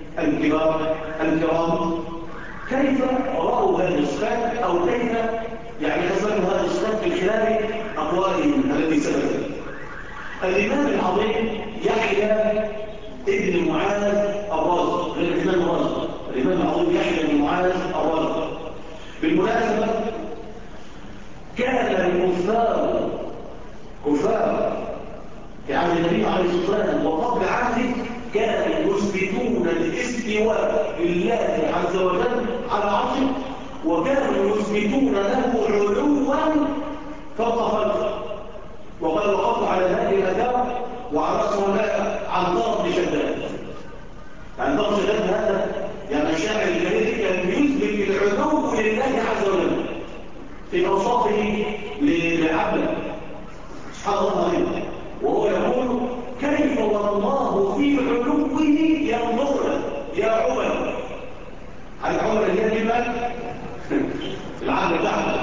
الكرام كيف رأوا هذه الصفات أو كيف يعني أثبتوا هذه الصفات من خلال أقوالهم التي ثبتت. الإمام العظيم يحيى ابن معاذ الرازي غير الإمام الرازي، الإمام العظيم يحيى بن معاذ الرازي بالمناسبة كان كفار في عهد النبي عليه الصلاة والسلام وقبل عهده كانوا يثبتون الاستواء لله عز وجل على عرشه، وكانوا يثبتون له علوا فوق خلقه. وقد وقفت على هذه الأداة وعلى رأسها عن ضرب شداد. عن ضرب شداد هذا يعني الشاعر الكبير كان يثبت العلو لله عز وجل في أوصافه لعبده سبحان الله عليه، وهو يقول كيف والله في علوه ينظر يا عمر. العمر اللي هي كلمة العالم بتاعنا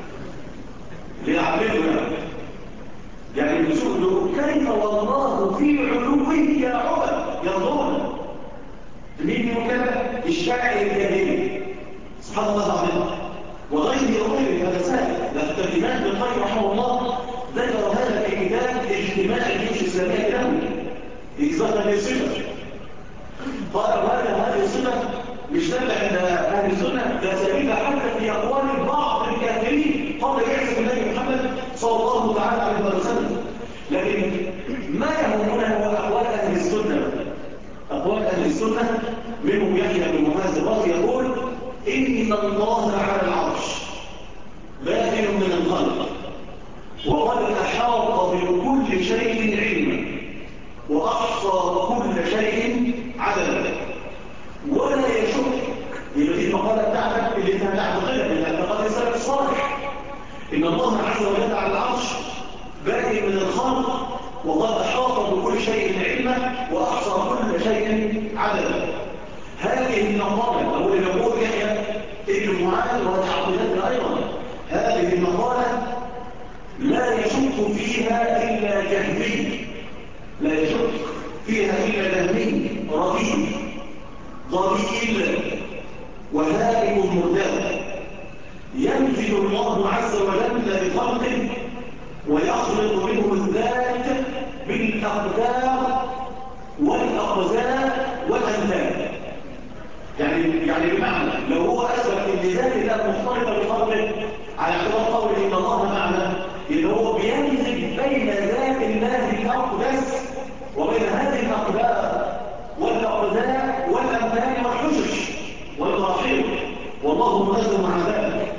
ليعبدنا يعني بيقول له كيف والله في علوه يا عمر ينظر. مين كده الشاعر الكبير سبحان الله العظيم وغير غير هذا سهل. ده الإمام ابن القيم رحمه الله ذكر هذا في كتاب اجتماع الجيوش الإسلامية الدولي إثبات هذه الصفة. قال هذه الصفة مش تبع عند أهل السنة، ده سبيل حتى في أقوال بعض الكافرين قبل بعثة النبي محمد صلى الله تعالى عليه وسلم. لكن ما يهمنا هو أقوال أهل السنة. أقوال أهل السنة منهم يحيى بن معاذ الرازي يقول إن الله على العرش بادئ من الخلق وقد أحاط بكل شيء علما وأحصى كل شيء عددا ولا يشك. يبقى دي المقالة بتاعتك اللي انت هتعتقدها من اعتقاد السلف الصالح إن الله عز وجل على العرش بادئ من الخلق وقد أحاط بكل شيء علما وأحصى كل شيء عددا. هذه المقالة أو اللي يقول يحيى ابن معاذ وتعقيداتها أيضا هذه المقالة لا يشك فيها إلا جهمي، لا يشك فيها إلا جهمي رضيب ضليل وهائم مرتاب. ينزل الله عز وجل بخلقه ويخلق منه الذات بالأقدار والأقزاء والأمثال. يعني بمعنى لو هو أثبت إن ذات الله مختلطة بخلقه على اعتبار قوله إن الله معنى، إن هو بيمزج بين ذات الله الأقدس وبين هذه الأقدار والأقزاء والأمثال والحشش والمراحيل والله منزل عن ذلك.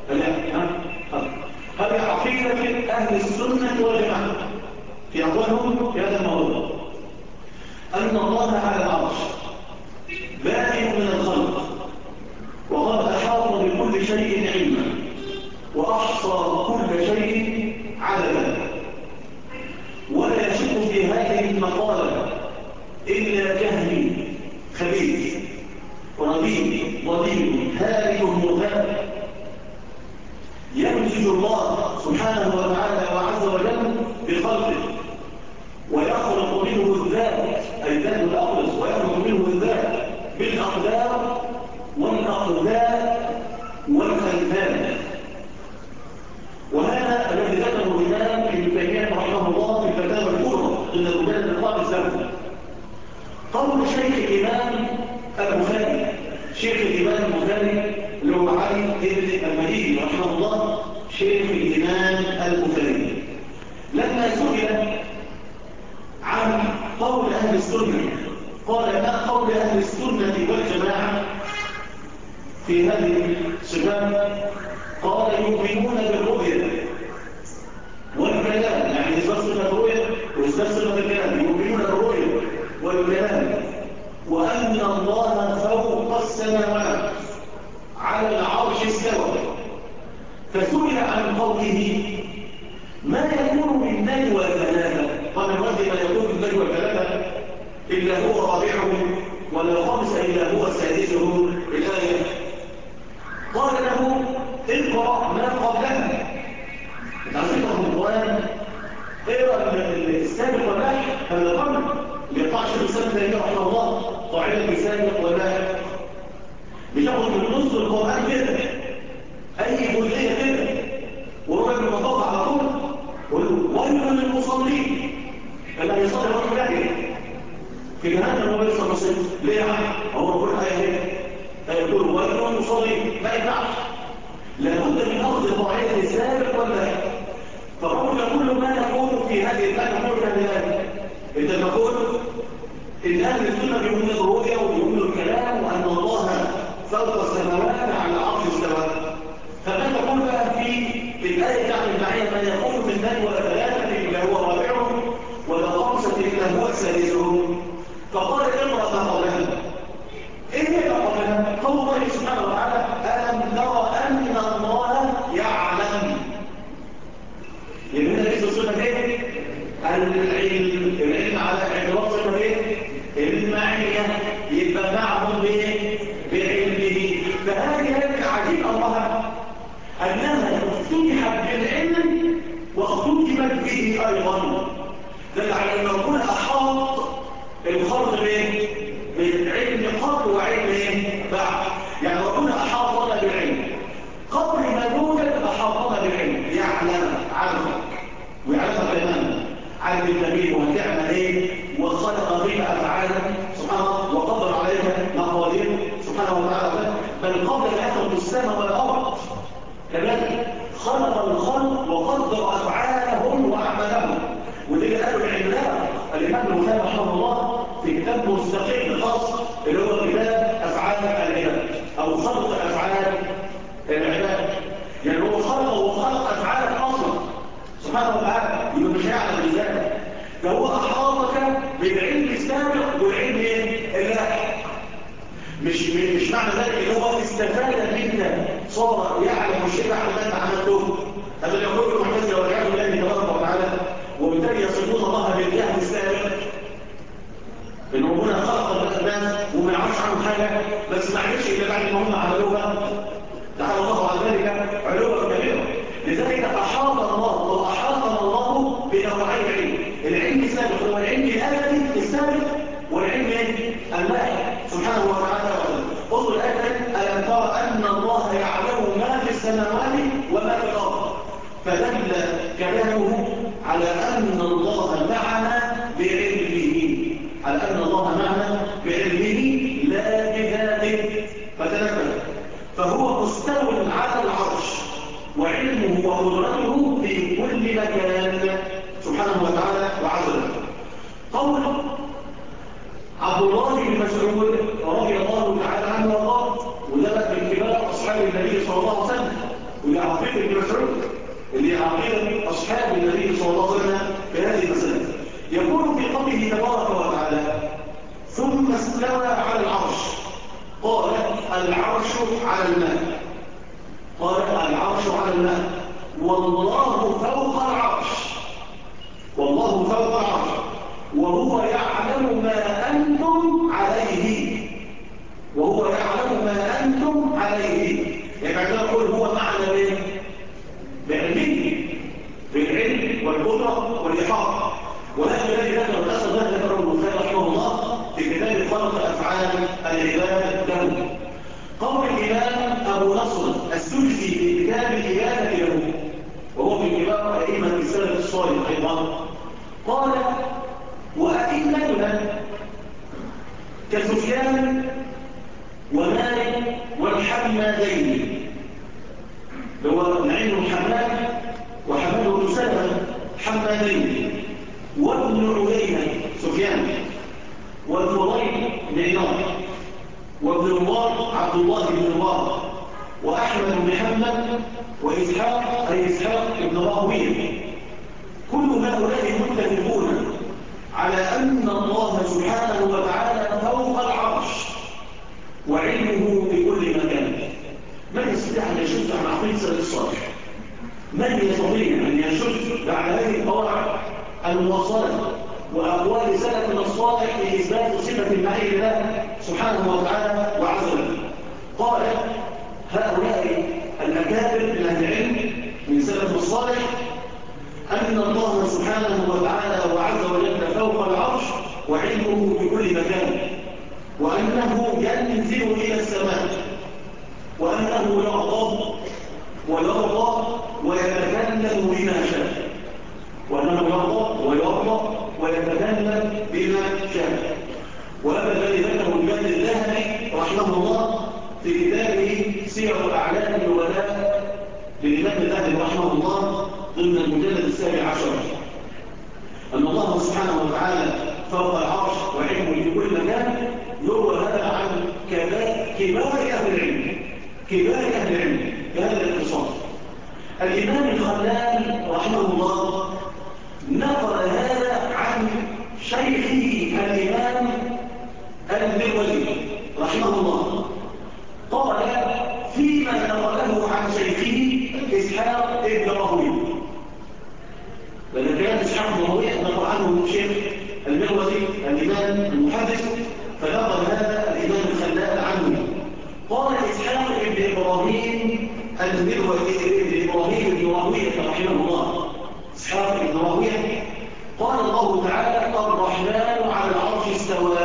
هذه عقيدة أهل السنة والجماعة في أقوالهم في هذا الموضوع أن الله على العرش بادئ من هذه المقالة إلا جهل خبيث رديء ضليل هالك مرتاب يمزج الله سبحانه وتعالى وعز وجل بخلقه ويخلق منه الذات أي ذات الأخلص ويخلق منه الذات بالأقدار والأقدار والألفان. وهذا الذي ذكره الإمام ابن تيمية رحمه الله في الفتاوى الكبرى ضمن المجلد الخامس له. قول شيخ الإمام البخاري شيخ الإمام البخاري اللي هو علي بن المديني رحمه الله شيخ الإمام البخاري لما سئل عن قول أهل السنة قال ما قول أهل السنة والجماعة في هذه الصفات؟ قال يؤمنون بالرؤية والكلام، يعني إثبات صفة الرؤية وإثبات صفة الكلام، يؤمنون بالرؤية والكلام وأن الله فوق السماوات على العرش استوى. فسئل عن قوله ما يكون من نجوى ثلاثة، قال الرجل ما يكون من نجوى ثلاثة إلا هو رابعهم ولا خمس إلا هو سادسهم الآية. قال له اقرأ ما قبلها نصيحة القرآن اقرأ السابق واللاحق هذا الأمر اللي يقع شيخ الإسلام ابن تيمية رحمه الله قاعدة السابق واللاحق بتاخد من نص القرآن كده أي جزئية كده وربع المطاف على طول ويل للمصلين اللي هيصلي رجل لاحق في جهنم وما يصل نصيب. ليه يا عم؟ هو كل آية يقول ويل للمصلين ما ينفعش، لابد من أخذ قاعدة السابق واللاحق. فقول كل ما نقول في هذه الآية نقول كذلك أنت تقول إن أهل السنة بيؤمنون بالرؤيا وبيؤمنوا الكلام وأن الله فوق السماوات على العرش استوى. فما تقول بقى في الآية تعني المعية ما يقول من نجوى ثلاثة إلا هو رابعهم ولا خمسة إلا هو سادسهم. فقال اقرأ ما قبلها. إيه هي ما قبلها؟ قول الله سبحانه وتعالى ألم ترى أن الله يعلم. يبقى هنا ليس صفة ايه؟ العلم على اعتبار صفة ايه؟ المعية يبقى معهم بايه؟ بعلمه. فهذه هذه عجيب الله أنها افتتحت بالعلم واختتمت به أيضا. دل على أن ربنا أحاط الخلق بايه؟ بالعلم قبل وعلم ايه؟ بعد. يعني ربنا أحاطنا بالعلم قبل ما نوجد أحاطنا بالعلم يعلم عالمك ويعلمك تماما علم النبي وهتعمل ايه وخلق بك افعالا سبحانه وقدر عليها مقادير سبحانه وتعالى. بل قبل ان يخلق السماء والارض كذلك خلق الخلق وقدر افعالهم واعمالهم. وده قالوا العلماء الامام البخاري رحمه الله في كتاب مستقل خاص اللي هو كتاب افعال العباد او خلق افعال العباد. يعني هو خلق وخلق افعالك اصلا سبحانه وتعالى يبقى مش هيعلم بذلك. ده هو احاطك بالعلم السابق والعلم اللاحق. مش معنى ذلك ان هو استفاد منك صار يعلم الشيء بعد ما انت عملته. هذا اللي يقول المعتزله والعياذ بالله تبارك وتعالى وبالتالي يصفون الله بالجهل السابق ان ربنا خلق الناس وما يعرفش عنهم حاجه بس ما عرفش الا بعد ما هم عملوها. تعالى الله عن ذلك علوا كبيرا. لذلك أحاط الله وأحاطنا الله بنوعين علم. العلم السابق هو العلم الأبدي السابق والعلم اللاحق سبحانه وتعالى. انظر الآية ألم ترى أن الله يعلم ما في السماوات وما في الأرض. فدل كلامه على أن الله معنا بعلمه على أن الله معنا بعلمه لا بذاته. فتنبه فهو مستوى على العرش وعلمه وقدرته في كل مكان سبحانه وتعالى وعزله. قول عبد الله بن مسعود رضي الله تعالى عنه وارضاه وده من كبار اصحاب النبي صلى الله عليه وسلم وده عقيده ابن مسعود اللي عقيده اصحاب النبي صلى الله عليه وسلم في هذه المساله. يقول في قوله تبارك وتعالى ثم استوى على العرش قال العرش على الماء. قال العرش على الماء والله فوق العرش والله فوق العرش وهو يعلم ما أنتم عليه. وهو يعلم ما أنتم عليه. يعني عندما نقول هو معنا بايه؟ بعلمه، بالعلم والقدرة والإحاطة. وهذا الذي ذكر الأسد ذكره البخاري رحمه الله في كتاب خلق أفعال العباد له. قول الإمام أبو نصر السدسي في كتاب الإبانة له، وهو من كبار أئمة السلف الصالح أيضا، قال: وأئمتنا كسفيان ومالك والحمادين، هو نعيم حماد وحماد بن سلمة حمادين، وابن عيينة سفيان، والفضيل بن عياض، وابن مبارك عبد الله بن مبارك، وأحمد بن محمد، وإسحاق أي إسحاق بن راهويه. كل هؤلاء متفقون على أن الله سبحانه وتعالى فوق العرش وعلمه بكل مكان. من يستطيع أن يشد عن عقيدة السلف الصالح؟ من يستطيع أن يشد بعد هذه القواعد الموصلة وأقوال سلفنا الصالح في إثبات صفة المعية لله سبحانه وتعالى وعز وجل؟ قال هؤلاء الأكابر من أهل العلم من سلفنا الصالح أن الله سبحانه وتعالى وعز وجل فوق العرش وعلمه بكل مكان، وأنه ينزل إلى السماء، وأنه يغضب ويرضى ويتكلم بما شاء، وأنه يغضب ويرضى ويتكلم بما شاء. وهذا الذي ذكره الإمام الذهبي رحمه الله في كتابه سير أعلام النبلاء للإمام الذهبي رحمه الله ضمن المجلد 17، أن الله سبحانه وتعالى فوق العرش وعلمه في كل مكان. يروى هذا عن كبار أهل العلم، كبار أهل العلم بهذا الاختصاص. الإمام الخلال رحمه الله نقل هذا عن شيخه الإمام المروزي رحمه الله، قال فيما نقله عن شيخه إسحاق ابن راهويه. لأن كان إسحاق ابن راهويه نقل عنه شيخ المروزي الإمام المحدث، فنقل هذا الإمام الخلال عنه. قال إسحاق ابن إبراهيم المروزي ابن إبراهيم بن راهويه رحمه الله، إسحاق ابن راهويه، قال الله تعالى الرحمن على العرش استوى.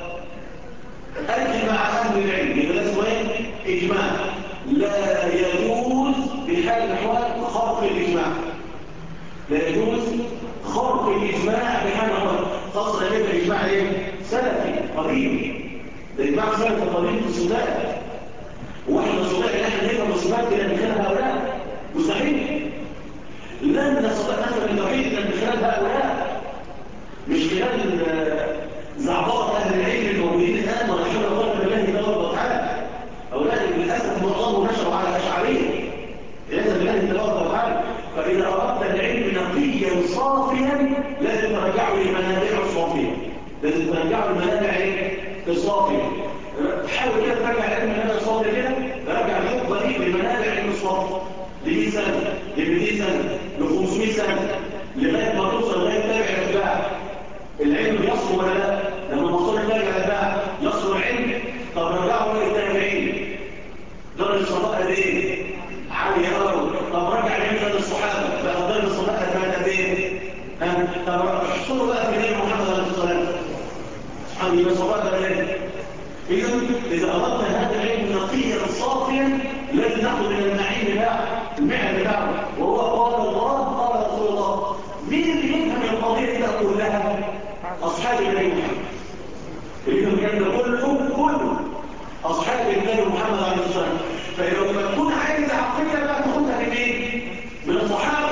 أجمع أهل العلم بلا سؤال إجماع لا يجوز بحال الأحوال خرق الإجماع، لا يجوز خرق الإجماع بحال الأحوال، خاصة يجب الإجماع إيه؟ سلفي قديم، الإجماع سلفي قديم في السودان، وإحنا السودان نحن نفهم الصفات إلى من خلال هؤلاء مستحيل. لن نستطيع مثلا التوحيد إلا من خلال هؤلاء، مش خلال زعبار أهل العلم الموجودين الآن ولا حول ولا قوة إلا بالله تبارك وتعالى. هؤلاء للأسف معظمهم نشروا على أشعرية ليس بالله تبارك وتعالى. فإذا أردت العلم نقيا صافيا لازم ترجعوا للمنابع الصافية، لازم ترجعوا للمنابع الصافية. حاول كده ترجع العلم المنابع الصافية كده، راجع الحقبة دي للمنابع العلم الصافية ل100 سنة ل200 سنة ل500 سنة لغاية ما توصل لغاية تابع الأتباع. العلم يصل ولا لا؟ لما نوصل تابع الأتباع يصل العلم. طب رجعوا للتابعين درجة الصحابة قد ايه؟ عالية قوي. طب رجع العلم للصحابة بقى درجة الصحابة قد ايه؟ طب احصروا بقى في نبي محمد عليه الصلاة والسلام صحابي الصحابة قد ايه؟ إذا أردت هذا العلم نقيا صافيا لازم ناخذ من المعين بتاعه، المعنى بتاعه، وهو قال الله قال رسول الله. مين اللي يفهم القضية دي كلها؟ أصحاب النبي محمد. اللي يفهم الكلام ده كله أصحاب النبي محمد عليه الصلاة والسلام. فإذا لما تكون عايز عقيدة بقى تاخدها من مين؟ من الصحابة.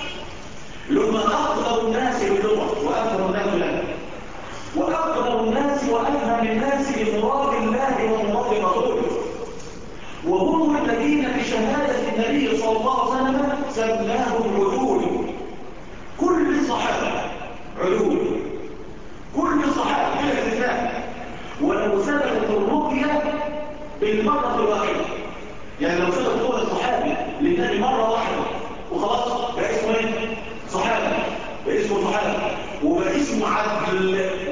لما أقدر الناس باللغة وأفهم الناس لها، وأقدر الناس وأفهم الناس بمراد الله ومراد رسوله، وهم الذين بشهادة النبي صلى الله عليه وسلم سماهم علول. كل الصحابة علول، كل الصحابة بلا استثناء. ولو ثبتت الرقية بالمرة الواحدة، يعني لو ثبت قول الصحابي للنبي مرة واحدة وخلاص بقى اسمه ايه؟ صحابة، بقى اسمه صحابة، وبقى اسمه عدل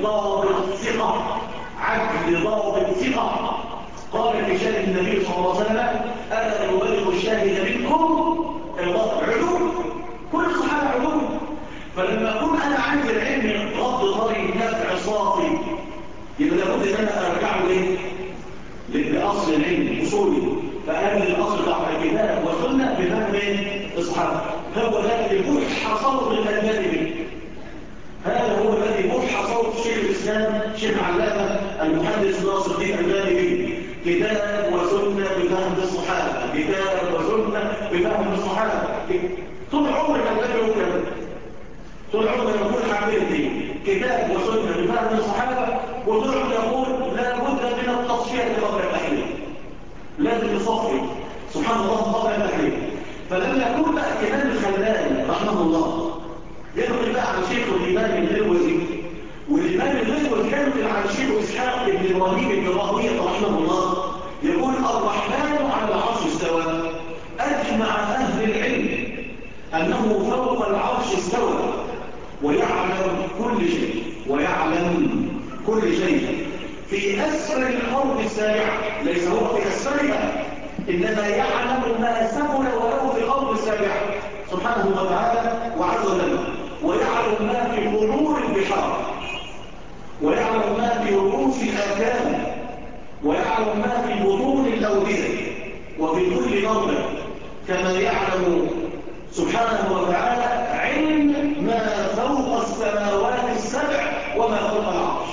ضابط ثقة، عدل ضابط ثقة. قال في شأن النبي صلى الله عليه وسلم: ألا يبلغ الشاهد منكم علوم. كل الصحابة علوم. فلما أكون أنا عندي العلم غض طري نفع صافي، يبقى لابد ان انا ارجعه ايه؟ لاصل العلم اصولي. فقال الاصل بتاع الكتاب والسنه بفهم الصحابه. هو ده اللي بوح صوت الالباني به. هذا هو الذي بوح صوت شيخ الاسلام شيخ علامه المحدث ناصر الدين الالباني به. كتاب وسنه بفهم الصحابه، كتاب وسنه بفهم الصحابه. طول عمر الالباني هو كده، طول عمر يقول حامل الدين كتاب وسنه بفهم الصحابه، وطول عمر يقول لا بد من التصفيه قبل التحليل، لازم نصفي سبحان الله قبل التحليل. فلما يكون بقى كتاب الخلال رحمه الله يدخل بقى عن شيخ الامام الغزوي، والامام الغزوي كان عن شيخ اسحاق بن ابراهيم بن راهويه رحمه الله، يقول: الرحمن على العرش استوى، اجمع اهل العلم انه فوق العرش استوى، ويعلم كل شيء، ويعلم كل شيء في أسفل الأرض السابعة. ليس هو في أسفلها، إنما يعلم ما سفل وله في الأرض السابعة سبحانه وتعالى وعز وجل، ويعلم ما في غمور البحار، ويعلم ما في رؤوس الآكام، ويعلم ما في بطون الأودية وفي كل موضع، كما يعلم سبحانه وتعالى علم ما فوق السماوات السبع وما فوق العرش.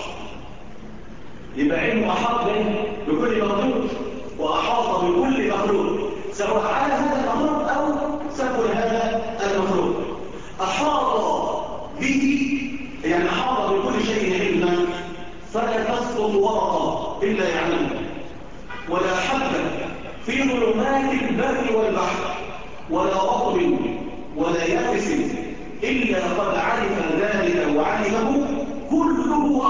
يبقى علمه أحاط بكل مخلوق وأحاط بكل مخلوق، سواء على هذا المخلوق أو سفل هذا المخلوق. أحاط به يعني أحاط بكل شيء علما، فلا تسقط ورقة إلا يعلمها، ولا حبة في ظلمات البر والبحر، ولا رطب ولا يابس إلا قد علم ذلك وعلمه كله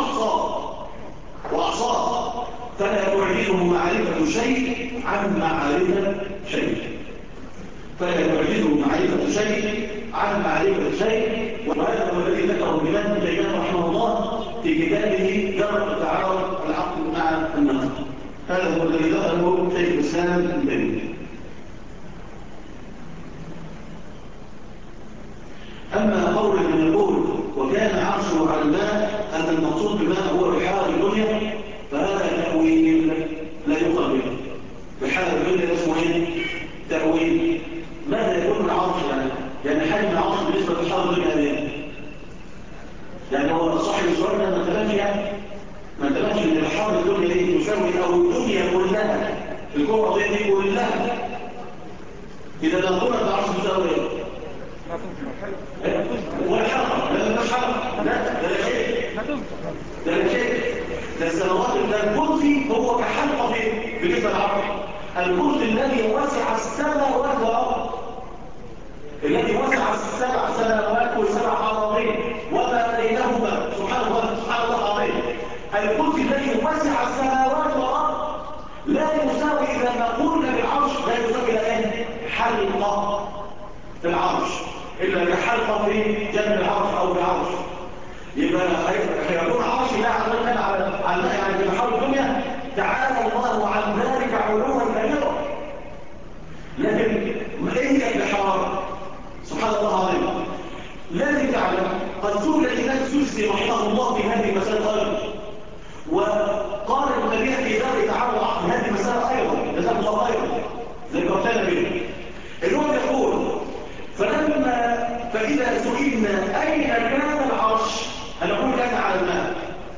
وأحصاه، فلا تعجزه معرفة شيء عن معرفة شيء، فلا تعجزه معرفة شيء عن معرفة شيء. وهذا هو الذي ذكره الإمام ابن تيمية رحمه الله في كتابه درء تعارض العقل مع النقل. هذا هو الذي ذكره شيخ الإسلام ابن تيمية. أما قول من يقول وكان عرشه على الماء أن المقصود بالماء هو بحار الدنيا، فهذا تأويل لا يقال به. بحار الدنيا اسمه ايه؟ تأويل. ماذا يكون العرش يعني حجم العرش بالنسبة لبحار الدنيا ايه؟ يعني هو صاحب السؤال ده ما تبقاش ان بحار الدنيا دي تساوي او الدنيا كلها، الكرة دي كلها، إذا لم تكن العرش تساوي ايه؟ والحلقة لا مش حلقة، لا ده شيء، ده شيء، ده السماوات، ده الكرسي هو كحلقة بالنسبة للعرش. الكرسي الذي وسع السماوات والأرض، الذي وسع السبع سماوات والسبع أراضين وما بينهما سبحان الله العظيم. الكرسي الذي وسع السماوات والأرض لا يساوي إذا ما قلنا بالعرش، لا يساوي إلى حلقة في العرش، إلا كحلقة في جنب العرش أو العرش. يبقى هيكون عرش لا عزلنا على يعني في بحار الدنيا تعالى الله عن ذلك علوا كبيرا. لكن ايه هي البحار؟ سبحان الله العظيم. لازم تعلم قد سئل الإمام السوسي رحمه الله في هذه المسألة أيضا، وقال ابن تيمية في ذلك تعالى عن هذه المسألة أيضا، جزاك الله خيرا زي ما قلنا به. اليوم يقول فإذا سئلنا أين كان العرش هنقول كان على الماء،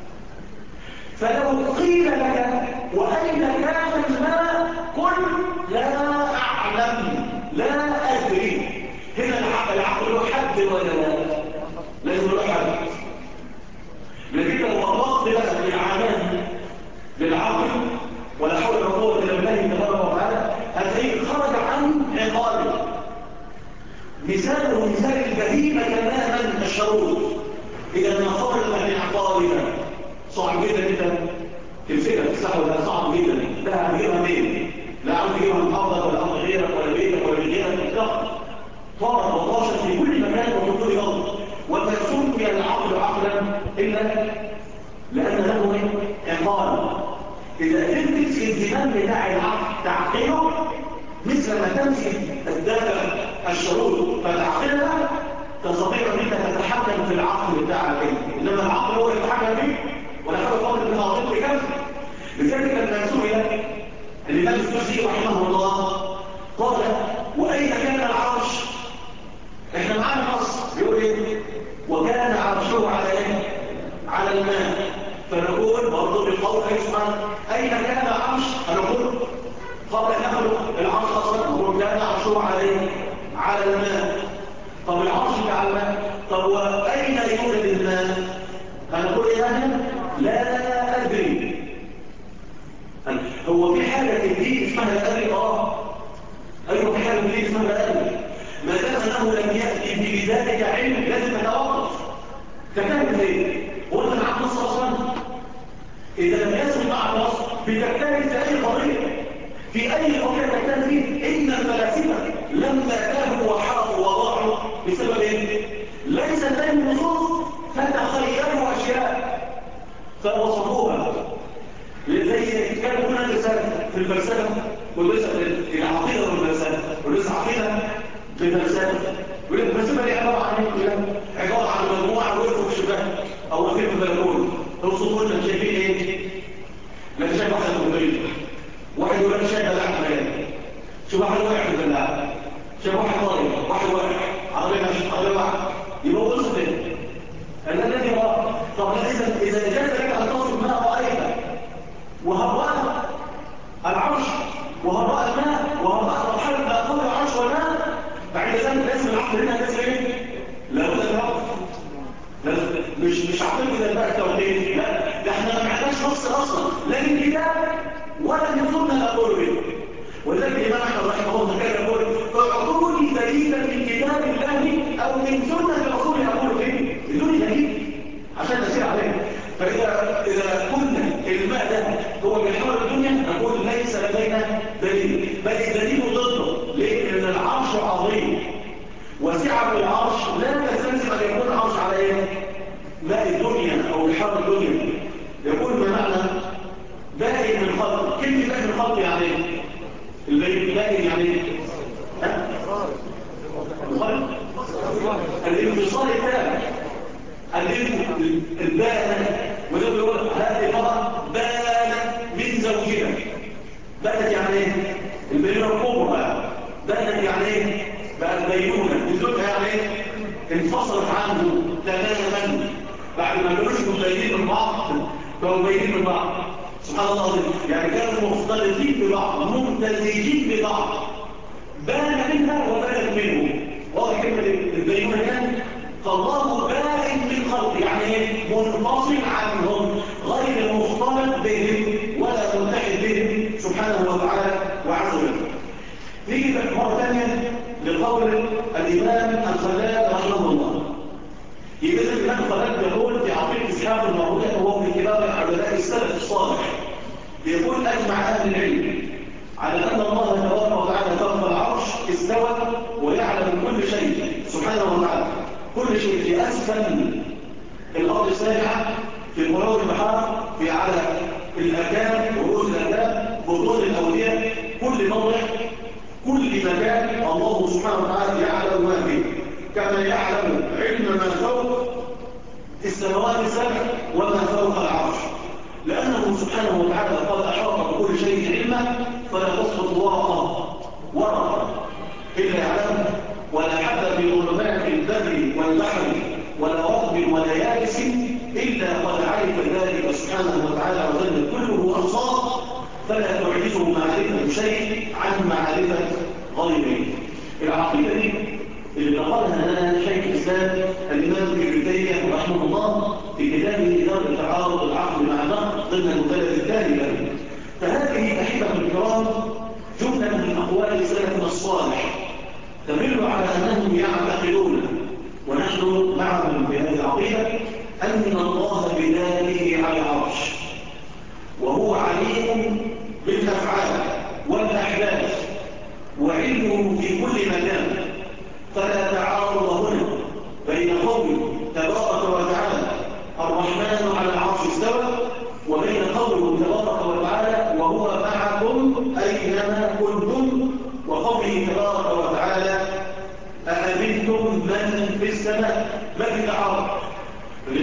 فلو قيل لك وأين كان الماء قل لا أعلم لا أدري. هنا العقل له حد ولا لا؟ لازم له حد. لكن لو وضعت بقى بالعالم بالعقل ولا حول ولا قوة إلا بالله تبارك وتعالى هتلاقيه خرج عن عقاله. مثاله مثال البهيمة تماما الشروط. إذا ما خرج من عقالها صعب جدا انت تمسكها تسحب، ده صعب جدا. ده هتجيبها منين؟ لا عاوز تجيبها من ارضك ولا ارض غيرك ولا بيتك ولا غيرك، لا طارت وطاشت في كل مكان وفي كل ارض. وما سمي العقل عقلا الا عقال. إذا قدرت في الزمان بتاع العقل تعقله مثل ما تمسك الدافع الشروط فتعقلها، تستطيع أنك تتحكم في العقل بتاعك، إنما العقل هو يتحكم فيه ولا حاجة فاضل بها أعطيك بكذا. لذلك لما سئل الإمام السوسي رحمه الله قال: وأين كان العرش؟ إحنا معانا نص بيقول إيه؟ وكان عرشه على إيه؟ على الماء. فنقول برضه بالقول سبحانه أين كان العرش؟ فنقول قبل أن نخلق العرش أصلا نقول كان عرشه على الماء. طب العرش على الماء، طب وأين يوجد الماء؟ هنقول إيه؟ لا أدري. هو في حاجة في الدين اسمها لا أدري؟ أيوة في حاجة في الدين اسمها لا أدري. ما دام أنه لم يأتي بذلك علم لازم نتوقف. تكلم ليه؟ هو أنت معاك نص أصلا؟ إذا لم يسمع معك نص بتكترث في أي قضية، في أي قضية تكترث فيه. إن الفلاسفة لما كانوا وحرقوا وضاعوا بسبب إيه؟ ليس لديهم نصوص فتخيلوا أشياء فوصفوها. زي كانوا هنا رسالة في الفلسفة وليس العقيدة والفلسفة وليس عقيدة بالفلسفة. والفلسفة دي عبارة عن ايه؟ عبارة عن مجموعة وقفوا في شباك أو واقفين في البلكون توصفوا لنا شايفين ايه؟ لا شايف واحد مبين، واحد يقول لك شايف بلاعة مكان، شوف واحد واقع في البلاعة، شايف واحد طاير، واحد واقع عربية ماشي عربية واقع، يبقى وصف ايه؟ الذي يراه. طب إذا جاز لك أن تصف ما رأيت وهرأت العرش وهرأت الماء وهرأت مرحلة ما قبل العرش والماء، بعد ذلك لازم العقل هنا لازم ايه؟ لابد ان يعرف. مش عقل كده بقى توحيد، لا ده احنا ما معناش نص اصلا لا من كتاب ولا من سنه نقول به. ولذلك الامام احمد رحمه الله كان يقول: اعطوني دليلا من كتاب الله او من سنه رسول اقول به، بدون دليل عشان نسير عليه. فإذا قلنا الماء ده هو محور الدنيا نقول ليس لدينا دليل، بل الدليل ضده. ليه؟ لأن العرش عظيم وسعة العرش لا تستلزم أن يكون العرش على إيه؟ ماء الدنيا أو محور الدنيا. يقول ما معنى بائن من خلق؟ كلمة بائن من خلق يعني إيه؟ البائن يعني إيه؟ الانفصال التام البانة. وده بيقول هذه المرأة بانت من زوجها. بانت يعني ايه؟ البينونة الكبرى. بانت يعني ايه؟ بقت بينونة من زوجها يعني ايه؟ انفصلت عنه تماما بعد ما كانوش مبينين من بعض كانوا مبينين من بعض. سبحان الله، يعني كانوا مختلطين ببعض ممتزجين ببعض. بان منها وبانت منه. واضح كلمة البينونة كان فالله بائن من خلق يعني ايه؟ منفصل عنهم غير مختلط بهم ولا متحد بهم سبحانه وتعالى وعز وجل. نيجي مرة ثانية لقول الإمام الخلال رحمه الله. يبقى الإمام الخلال يقول في عقيدة إسحاق المعروضة وهو من كبار علماء السلف الصالح، يقول: أجمع أهل العلم على أن الله تبارك وتعالى فوق العرش استوى ويعلم كل شيء سبحانه وتعالى، كل شيء في أسفل الأرض السابعة، في قرار البحار، في على الأكام ورؤوس الأكام، بطون الأودية، كل موضع كل مكان الله سبحانه وتعالى يعلم ما فيه، كما يعلم علم ما فوق السماوات السبع وما فوق العرش، لأنه سبحانه وتعالى قد أحاط بكل شيء علما فلا تسقط ورقة إلا يعلمها، ولا حتى في ظلمات البر والبحر ولا رطب ولا يابس إلا قد علم ذلك سبحانه وتعالى وجل كله أبصار، فلا تعجزه معرفة شيء عن معرفة غيره. العقيدة دي اللي نقلها لنا شيخ الإسلام الإمام ابن تيمية رحمه الله في كتابه إدارة تعارض العقل مع النقل ضمن المجلد الثاني له. فهذه أحبة الكرام جملة من أقوال سلفنا الصالح تدل على أنهم يعتقدون ونحن معهم في هذه العقيدة أن الله بذاته على العرش وهو عليم بالأفعال والأحداث وعلمه في كل مكان، فلا تعارض هنا بين قول تبارك وتعالى الرحمن على العرش استوى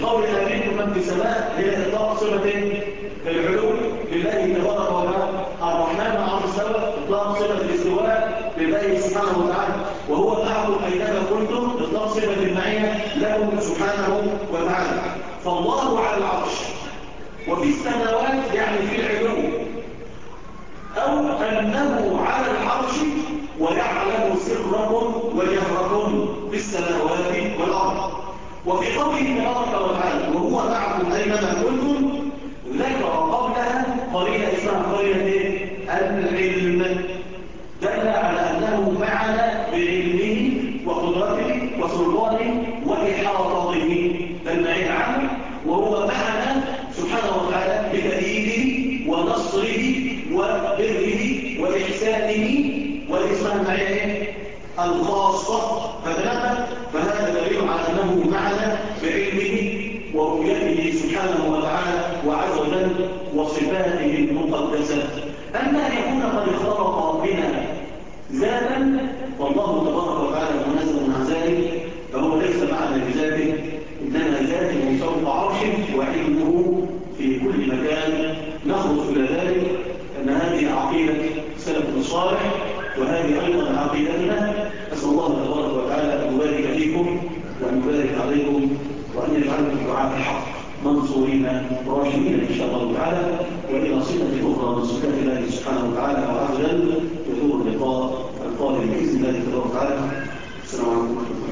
قول آمنتم من في السماء هي إطلاق صفة العلو لله تبارك وتعالى. الرحمن على السماء إطلاق صفة الاستواء لله سبحانه وتعالى. وهو معكم أينما كنتم إطلاق صفة المعية له سبحانه وتعالى. فالله على العرش وفي السماوات يعني في العلو، أو أنه على العرش ويعلم سركم وجهركم في السماوات والأرض. وفي قوله تبارك وتعالى وهو معكم أينما كنتم ذكر قبلها قرينة اسمها قرينة العلم، دل على أنه معنا بعلمه وقدرته وسلطانه وإحاطته، المعين عنه وهو معنا سبحانه وتعالى بتأييده ونصره وبره وإحسانه والإسلام معين الخاصة. فهذا دليل على أنه معنا بعلمه ورؤيته سبحانه وتعالى وعز وجل وصفاته المقدسة. أما يكون قد اختلط بنا ذاتا فالله تبارك وتعالى منزل عن ذلك، فهو ليس معنا بذاته، إنما ذاته فوق عرشه وعلمه في كل مكان. نخلص إلى ذلك أن هذه عقيدة سلف الصالح وهذه أيضا عقيدتنا. أسأل الله تبارك وتعالى أن يبارك فيكم وأن يبارك عليكم وأن يجعلكم دعاء الحق منصورين راشدين إن شاء الله تعالى، وإلى صلة أخرى من صفات الله سبحانه وتعالى وعز وجل وحضور اللقاء القادم بإذن الله تبارك وتعالى. السلام عليكم.